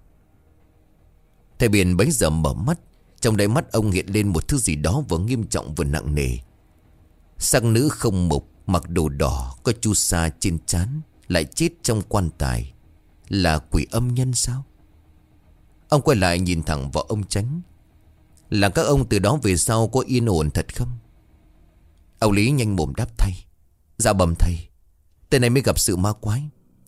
Thầy Biển bấy giờ mở mắt. Trong đáy mắt ông hiện lên một thứ gì đó vừa nghiêm trọng vừa nặng nề. Xác nữ không mục, mặc đồ đỏ, có chu sa trên trán, lại chết trong quan tài. Là quỷ âm nhân sao? Ông quay lại nhìn thẳng vào ông Chánh. Là các ông từ đó về sau có yên ổn thật không? Ông Lý nhanh mồm đáp thay. Dạ bẩm thầy, tên này mới gặp sự ma quái.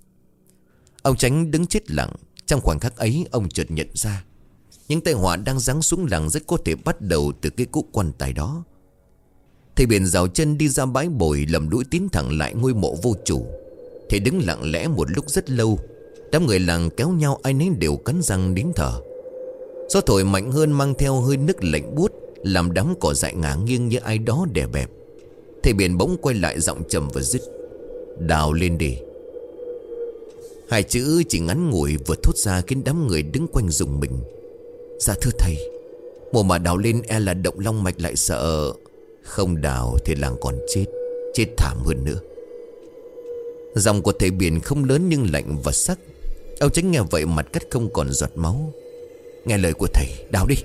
Ông Chánh đứng chết lặng. Trong khoảnh khắc ấy ông chợt nhận ra những tai họa đang giáng xuống làng rất có thể bắt đầu từ cái cỗ quan tài đó. Thầy Biển rào chân đi ra bãi bồi, lầm lũi tiến thẳng lại ngôi mộ vô chủ. Thầy đứng lặng lẽ một lúc rất lâu. Đám người làng kéo nhau, ai nấy đều cắn răng nín thở. Gió thổi mạnh hơn mang theo hơi nước lạnh buốt, làm đám cỏ dại ngả nghiêng như ai đó đè bẹp. Thầy Biển bỗng quay lại, giọng trầm và dứt. Đào lên đi. Hai chữ chỉ ngắn ngủi vừa thốt ra khiến đám người đứng quanh rùng mình. Dạ thưa thầy, mùa mà đào lên e là động long mạch lại sợ. Không đào thì làng còn chết, chết thảm hơn nữa. Giọng của thầy Biển không lớn nhưng lạnh và sắc. Ông Chánh nghe vậy mặt cắt không còn giọt máu. Nghe lời của thầy, đào đi.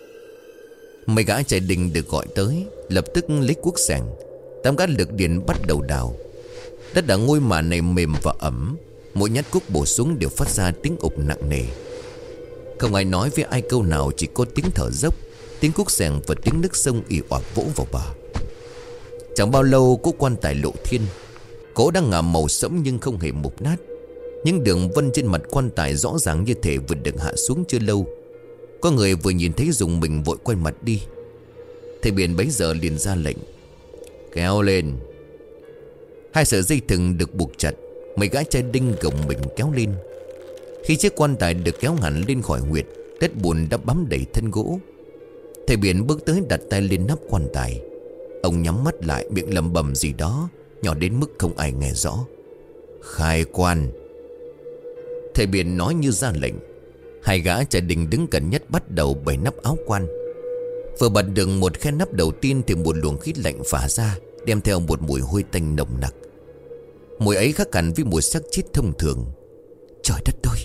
Mấy gã trai đình được gọi tới, lập tức lấy cuốc xẻng. Tám gã lực điền bắt đầu đào. Đất ở ngôi mả này mềm và ẩm. Mỗi nhát cuốc bổ xuống đều phát ra tiếng ục nặng nề. Không ai nói với ai câu nào, chỉ có tiếng thở dốc, tiếng cuốc xẻng và tiếng nước sông ì ọt vỗ vào bờ. Chẳng bao lâu cỗ quan tài lộ thiên. Cỗ đang ngả màu sẫm nhưng không hề mục nát. Những đường vân trên mặt quan tài rõ ràng như thể vừa được hạ xuống chưa lâu. Có người vừa nhìn thấy dùng mình vội quay mặt đi. Thầy Biển bấy giờ liền ra lệnh. Kéo lên. Hai sợi dây thừng được buộc chặt. Mấy gã trai đinh gồng mình kéo lên. Khi chiếc quan tài được kéo hẳn lên khỏi huyệt, đất bùn đã bám đầy thân gỗ. Thầy Biển bước tới đặt tay lên nắp quan tài. Ông nhắm mắt lại, miệng lẩm bẩm gì đó nhỏ đến mức không ai nghe rõ. Khai quan. Thầy Biển nói như ra lệnh. Hai gã trai đình đứng gần nhất bắt đầu bày nắp áo quan. Vừa bật được một khe nắp đầu tiên thì một luồng khí lạnh phả ra, đem theo một mùi hôi tanh nồng nặc. Mùi ấy khác hẳn với mùi xác chết thông thường. Trời đất ơi!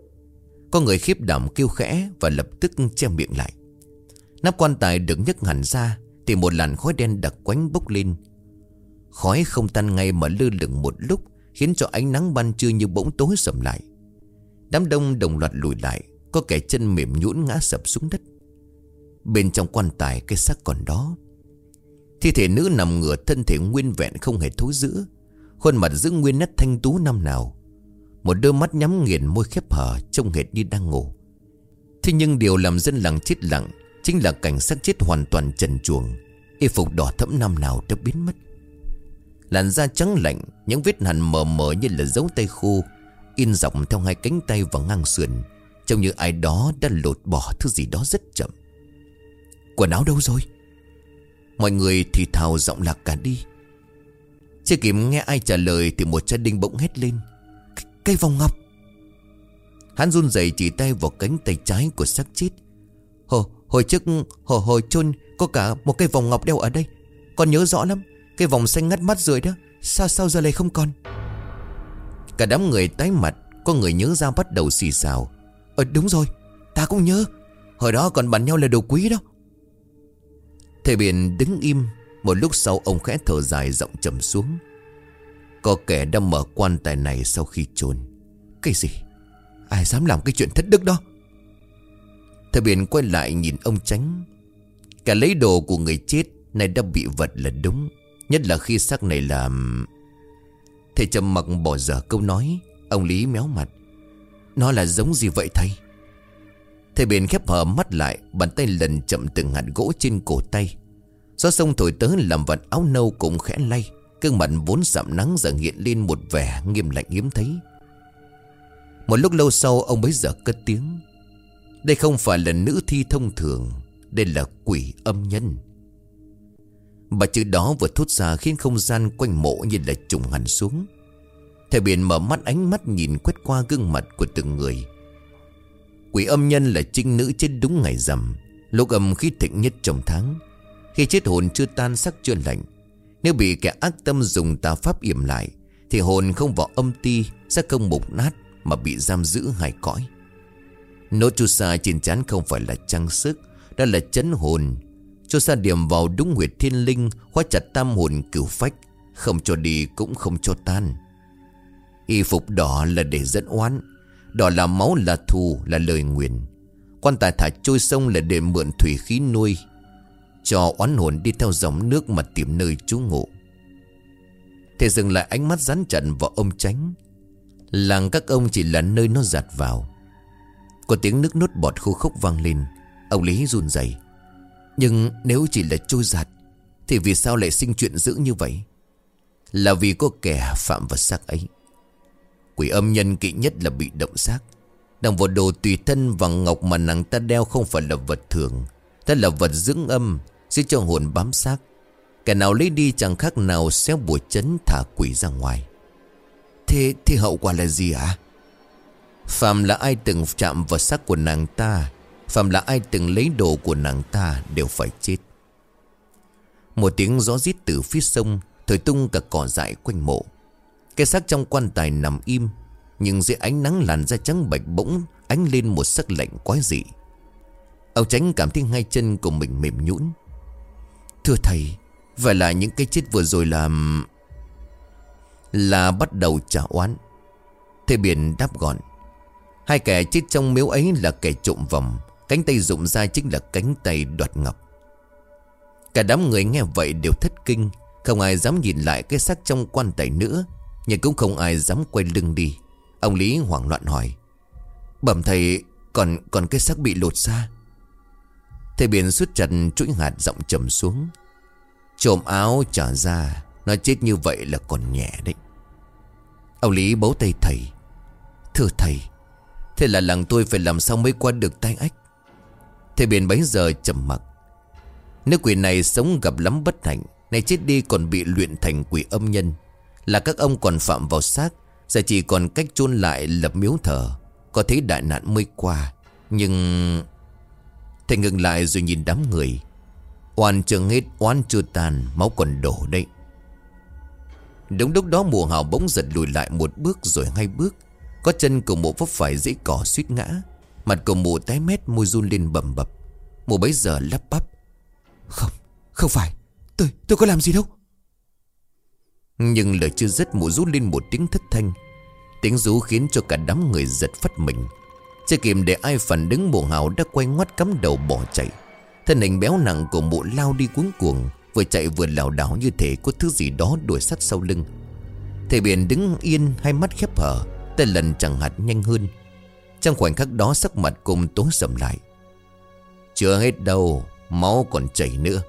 Có người khiếp đảm kêu khẽ và lập tức che miệng lại. Nắp quan tài được nhấc hẳn ra thì một làn khói đen đặc quánh bốc lên. Khói không tan ngay mà lơ lửng một lúc, khiến cho ánh nắng ban trưa như bỗng tối sầm lại. Đám đông đồng loạt lùi lại. Có kẻ chân mềm nhũn ngã sập xuống đất. Bên trong quan tài cái xác còn đó. Thi thể nữ nằm ngửa, thân thể nguyên vẹn không hề thối rữa, khuôn mặt giữ nguyên nét thanh tú năm nào. Một đôi mắt nhắm nghiền, môi khép hờ, trông hệt như đang ngủ. Thế nhưng điều làm dân làng chết lặng chính là cảnh xác chết hoàn toàn trần truồng. Y phục đỏ thẫm năm nào đã biến mất. Làn da trắng lạnh, những vết hằn mờ mờ như là dấu tay khô in dọc theo hai cánh tay và ngang sườn, trông như ai đó đã lột bỏ thứ gì đó rất chậm. Quần áo đâu rồi? Mọi người thì thào giọng lạc cả đi. Chưa kịp nghe ai trả lời thì một trai đinh bỗng hét lên. Cây vòng ngọc! Hắn run rẩy chỉ tay vào cánh tay trái của xác chết. Hồi, hồi trước hồi, hồi chôn có cả một cây vòng ngọc đeo ở đây. Con nhớ rõ lắm. Cây vòng xanh ngắt mắt rồi đó. Sao sao giờ này không còn? Cả đám người tái mặt. Có người nhớ ra bắt đầu xì xào. Ờ đúng rồi, ta cũng nhớ. Hồi đó còn bàn nhau là đồ quý đó. Thầy Biển đứng im. Một lúc sau ông khẽ thở dài, giọng trầm xuống. Có kẻ đã mở quan tài này sau khi chôn. Cái gì? Ai dám làm cái chuyện thất đức đó? Thầy Biển quay lại nhìn ông Chánh. Cả lấy đồ của người chết này đã bị vật là đúng. Nhất là khi xác này làm... Thầy trầm mặc bỏ dở câu nói. Ông Lý méo mặt. Nó là giống gì vậy thầy? Thầy Biển khép hờ mắt lại, bàn tay lần chậm từng hạt gỗ trên cổ tay. Gió sông thổi tới làm vạt áo nâu cũng khẽ lay. Gương mặt vốn sạm nắng giờ hiện lên một vẻ nghiêm lạnh hiếm thấy. Một lúc lâu sau ông bấy giờ cất tiếng: "Đây không phải là nữ thi thông thường, đây là quỷ âm nhân." Bà chữ đó vừa thốt ra khiến không gian quanh mộ như là trùng hẳn xuống. Thầy Biển mở mắt, ánh mắt nhìn quét qua gương mặt của từng người. Quỷ âm nhân là trinh nữ chết đúng ngày rằm, lúc âm khí thịnh nhất trong tháng. Khi chết hồn chưa tan, sắc chưa lạnh. Nếu bị kẻ ác tâm dùng tà pháp yểm lại thì hồn không vào âm ti, sẽ không mục nát mà bị giam giữ hai cõi. Nốt chu sa trên trán không phải là trang sức, đó là chấn hồn. Chu sa điểm vào đúng huyệt thiên linh, khóa chặt tam hồn cửu phách, không cho đi cũng không cho tan. Y phục đỏ là để dẫn oán, đỏ là máu, là thù, là lời nguyền. Quan tài thả trôi sông là để mượn thủy khí nuôi, cho oán hồn đi theo dòng nước mà tìm nơi trú ngụ. Thầy dừng lại, ánh mắt dán chặt vào ông Chánh. Làng các ông chỉ là nơi nó dạt vào. Có tiếng nước nốt bọt khô khốc vang lên. Ông Lý run rẩy. Nhưng nếu chỉ là trôi giạt thì vì sao lại sinh chuyện dữ như vậy? Là vì có kẻ phạm vào xác ấy. Quỷ âm nhân kỵ nhất là bị động xác. Đồng vào đồ tùy thân vàng ngọc mà nàng ta đeo không phải là vật thường, đó là vật dưỡng âm, sẽ cho hồn bám xác. Kẻ nào lấy đi chẳng khác nào xéo bùa chấn thả quỷ ra ngoài. Thế, thế hậu quả là gì hả? Phạm là ai từng chạm vào xác của nàng ta, phạm là ai từng lấy đồ của nàng ta đều phải chết. Một tiếng gió rít từ phía sông thổi tung cả cỏ dại quanh mộ. Cái xác trong quan tài nằm im, nhưng dưới ánh nắng làn da trắng bạch bỗng ánh lên một sắc lạnh quái dị. Ông Chánh cảm thấy hai chân của mình mềm nhũn. Thưa thầy, vậy là những cái chết vừa rồi là Là bắt đầu trả oán. Thầy Biển đáp gọn. Hai kẻ chết trong miếu ấy là kẻ trộm vòng, cánh tay rụng ra chính là cánh tay đoạt ngọc. Cả đám người nghe vậy đều thất kinh. Không ai dám nhìn lại cái xác trong quan tài nữa, nhưng cũng không ai dám quay lưng đi. Ông Lý hoảng loạn hỏi: "Bẩm thầy, còn còn cái xác bị lột ra." Thầy Biển suốt chặt chuỗi hạt, giọng trầm xuống: "Trộm áo trả ra, nó chết như vậy là còn nhẹ đấy." Ông Lý bấu tay thầy: "Thưa thầy, thế là làng tôi phải làm sao mới qua được tai ách?" Thầy Biển bấy giờ trầm mặc. Nếu quỷ này sống gặp lắm bất hạnh, này chết đi còn bị luyện thành quỷ âm nhân, là các ông còn phạm vào xác, giờ chỉ còn cách chôn lại lập miếu thờ, có thế đại nạn mới qua. Nhưng thầy ngừng lại rồi nhìn đám người. Oan chưa hết, oán chưa tàn, máu còn đổ đấy. Đúng lúc đó Mùa Hào bỗng giật lùi lại một bước rồi hai bước. Có chân của mụ vấp phải dãy cỏ suýt ngã. Mặt của mụ tái mét, môi run lên bầm bập. Mụ bấy giờ lắp bắp: Không, không phải, tôi, tôi có làm gì đâu." Nhưng lời chưa dứt, mụ rú lên một tiếng thất thanh. Tiếng rú khiến cho cả đám người giật phắt mình. Chưa kịp để ai phản ứng, Mùa Hào đã quay ngoắt cắm đầu bỏ chạy. Thân hình béo nặng của mụ lao đi cuống cuồng, vừa chạy vừa lảo đảo như thể có thứ gì đó đuổi sát sau lưng. Thầy Biển đứng yên, hai mắt khép hờ, tay lần chẳng hạt nhanh hơn. Trong khoảnh khắc đó, sắc mặt cùng tối sầm lại. Chưa hết đâu, máu còn chảy nữa.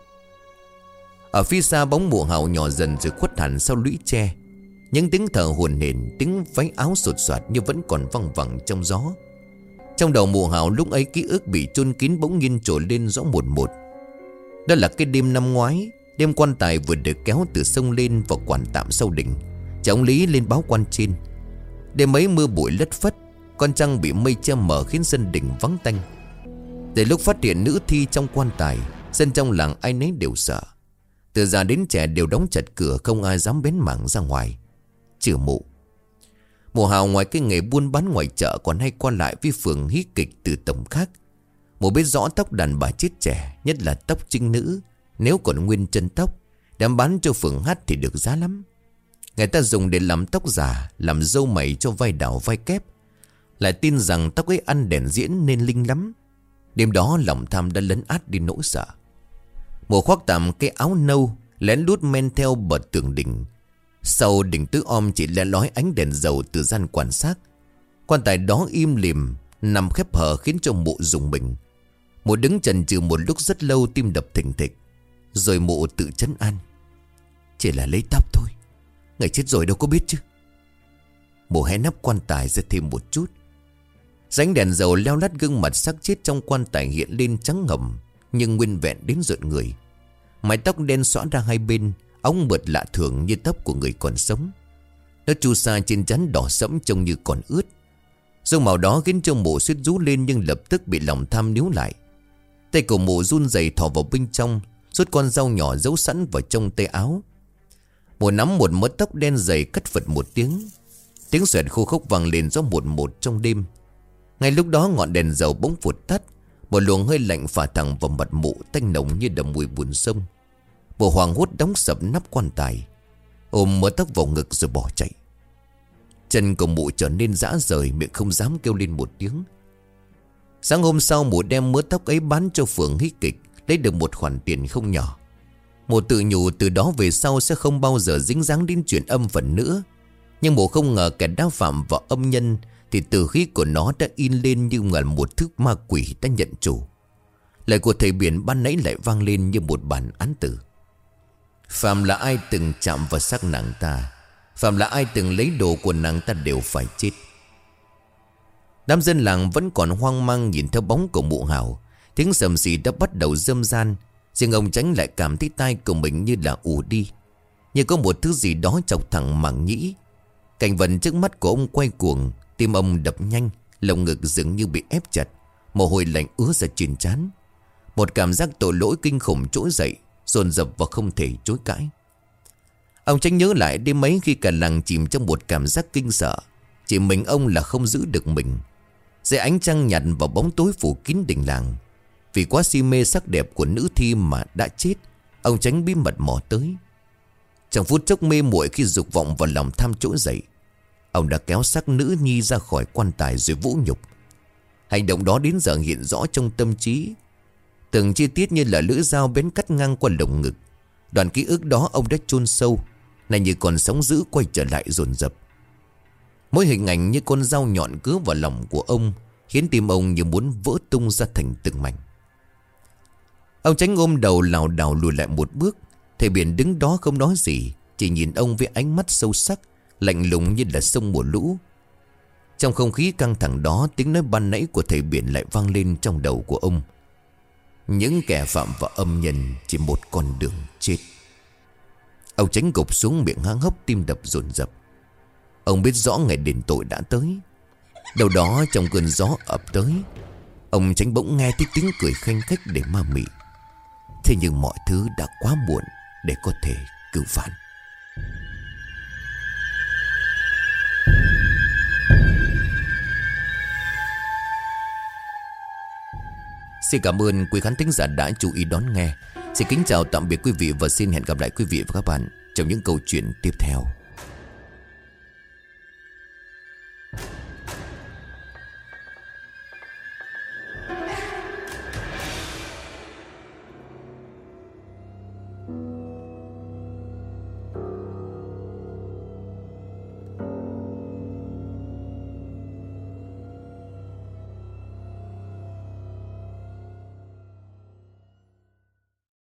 Ở phía xa, bóng Mùa Hào nhỏ dần rồi khuất hẳn sau lũy tre. Những tiếng thở hổn hển, tiếng váy áo sột soạt như vẫn còn văng vẳng trong gió. Trong đầu Mùa Hào lúc ấy, ký ức bị chôn kín bỗng nhiên trồi lên rõ một một. Đó là cái đêm năm ngoái, đêm quan tài vừa được kéo từ sông lên vào quản tạm sau đỉnh. Ông Lý lên báo quan trên. Đêm ấy mưa bụi lất phất, con trăng bị mây che mờ khiến sân đỉnh vắng tanh. Từ lúc phát hiện nữ thi trong quan tài, dân trong làng ai nấy đều sợ. Từ già đến trẻ đều đóng chặt cửa, không ai dám bén mảng ra ngoài, trừ mụ. Mùa Hào ngoài cái nghề buôn bán ngoài chợ, còn hay qua lại với phường hí kịch từ tổng khác. Mụ biết rõ tóc đàn bà chết trẻ, nhất là tóc trinh nữ, nếu còn nguyên chân tóc, đem bán cho phường hát thì được giá lắm. Người ta dùng để làm tóc giả, làm râu mày cho vai đảo vai kép. Lại tin rằng tóc ấy ăn đèn diễn nên linh lắm. Đêm đó lòng tham đã lấn át đi nỗi sợ. Mùa khoác tạm cái áo nâu, lén lút men theo bờ tường đỉnh. Sau đỉnh tứ om chỉ le lói ánh đèn dầu từ gian quan sát. Quan tài đó im lìm, nằm khép hờ khiến cho mụ rùng mình. Mụ đứng chần chừ một lúc rất lâu, tim đập thình thịch. Rồi mụ tự trấn an: Chỉ là lấy tóc thôi, Ngày chết rồi đâu có biết chứ. Mụ hé nắp quan tài ra thêm một chút. Ránh đèn dầu leo lắt gương mặt xác chết trong quan tài hiện lên trắng ngầm, nhưng nguyên vẹn đến rợn người. Mái tóc đen xõa ra hai bên, óng mượt lạ thường như tóc của người còn sống. Nó chu sa trên trán đỏ sẫm trông như còn ướt. Dung màu đó khiến cho mụ suýt rú lên, nhưng lập tức bị lòng tham níu lại. Tay của mụ run rẩy thò vào bên trong, rút con dao nhỏ giấu sẵn vào trong tay áo. Mụ nắm một mớ tóc đen dày cắt phật một tiếng. Tiếng xoẹt khô khốc vang lên gió một một trong đêm. Ngay lúc đó ngọn đèn dầu bỗng vụt tắt. Một luồng hơi lạnh phả thẳng vào mặt mụ, tanh nồng như đầm mùi bùn sông. Mụ hoảng hốt đóng sập nắp quan tài, ôm mớ tóc vào ngực rồi bỏ chạy. Chân của mụ trở nên rã rời, miệng không dám kêu lên một tiếng. Sáng hôm sau mụ đem mớ tóc ấy bán cho phường hí kịch, lấy được một khoản tiền không nhỏ. Mụ tự nhủ từ đó về sau sẽ không bao giờ dính dáng đến chuyện âm phần nữa. Nhưng mụ không ngờ kẻ đã phạm vào âm nhân thì tử khí của nó đã in lên như là một thứ ma quỷ đã nhận chủ. Lời của thầy biển ban nãy lại vang lên như một bản án tử. Phàm là ai từng chạm vào xác nàng ta, phàm là ai từng lấy đồ của nàng ta đều phải chết. Đám dân làng vẫn còn hoang mang nhìn theo bóng của mụ Hảo. Tiếng sầm xì đã bắt đầu râm ran. Riêng ông Chánh lại cảm thấy tai của mình như là ù đi, như có một thứ gì đó chọc thẳng màng nhĩ. Cảnh vật trước mắt của ông quay cuồng, tim ông đập nhanh, lồng ngực dường như bị ép chặt, mồ hôi lạnh ứa ra trên trán. Một cảm giác tội lỗi kinh khủng trỗi dậy, dồn dập và không thể chối cãi. Ông Chánh nhớ lại đêm ấy khi cả làng chìm trong một cảm giác kinh sợ. Chỉ mình ông là không giữ được mình. Dưới ánh trăng nhạt và bóng tối phủ kín đình làng, vì quá si mê sắc đẹp của nữ thi mà đã chết, ông Chánh bí mật mò tới. Trong phút chốc mê muội khi dục vọng và lòng tham trỗi dậy, ông đã kéo xác nữ nhi ra khỏi quan tài rồi vũ nhục. Hành động đó đến giờ hiện rõ trong tâm trí, từng chi tiết như là lưỡi dao bén cắt ngang qua lồng ngực. Đoạn ký ức đó ông đã chôn sâu, này như còn sóng dữ quay trở lại dồn dập. Mỗi hình ảnh như con dao nhọn cứa vào lòng của ông, khiến tim ông như muốn vỡ tung ra thành từng mảnh. Ông Chánh ôm đầu lảo đảo lùi lại một bước. Thầy biển đứng đó không nói gì, chỉ nhìn ông với ánh mắt sâu sắc, lạnh lùng như là sông mùa lũ. Trong không khí căng thẳng đó, tiếng nói ban nãy của thầy biển lại vang lên trong đầu của ông. Những kẻ phạm vào âm nhân chỉ một con đường chết. Ông Chánh gục xuống, miệng há hốc, tim đập dồn dập. Ông biết rõ ngày đền tội đã tới. Đâu đó trong cơn gió ập tới, ông Chánh bỗng nghe thấy tiếng cười khanh khách để ma mị. Thế nhưng mọi thứ đã quá muộn để có thể cứu vãn. Xin cảm ơn quý khán thính giả đã chú ý đón nghe. Xin kính chào tạm biệt quý vị và xin hẹn gặp lại quý vị và các bạn trong những câu chuyện tiếp theo.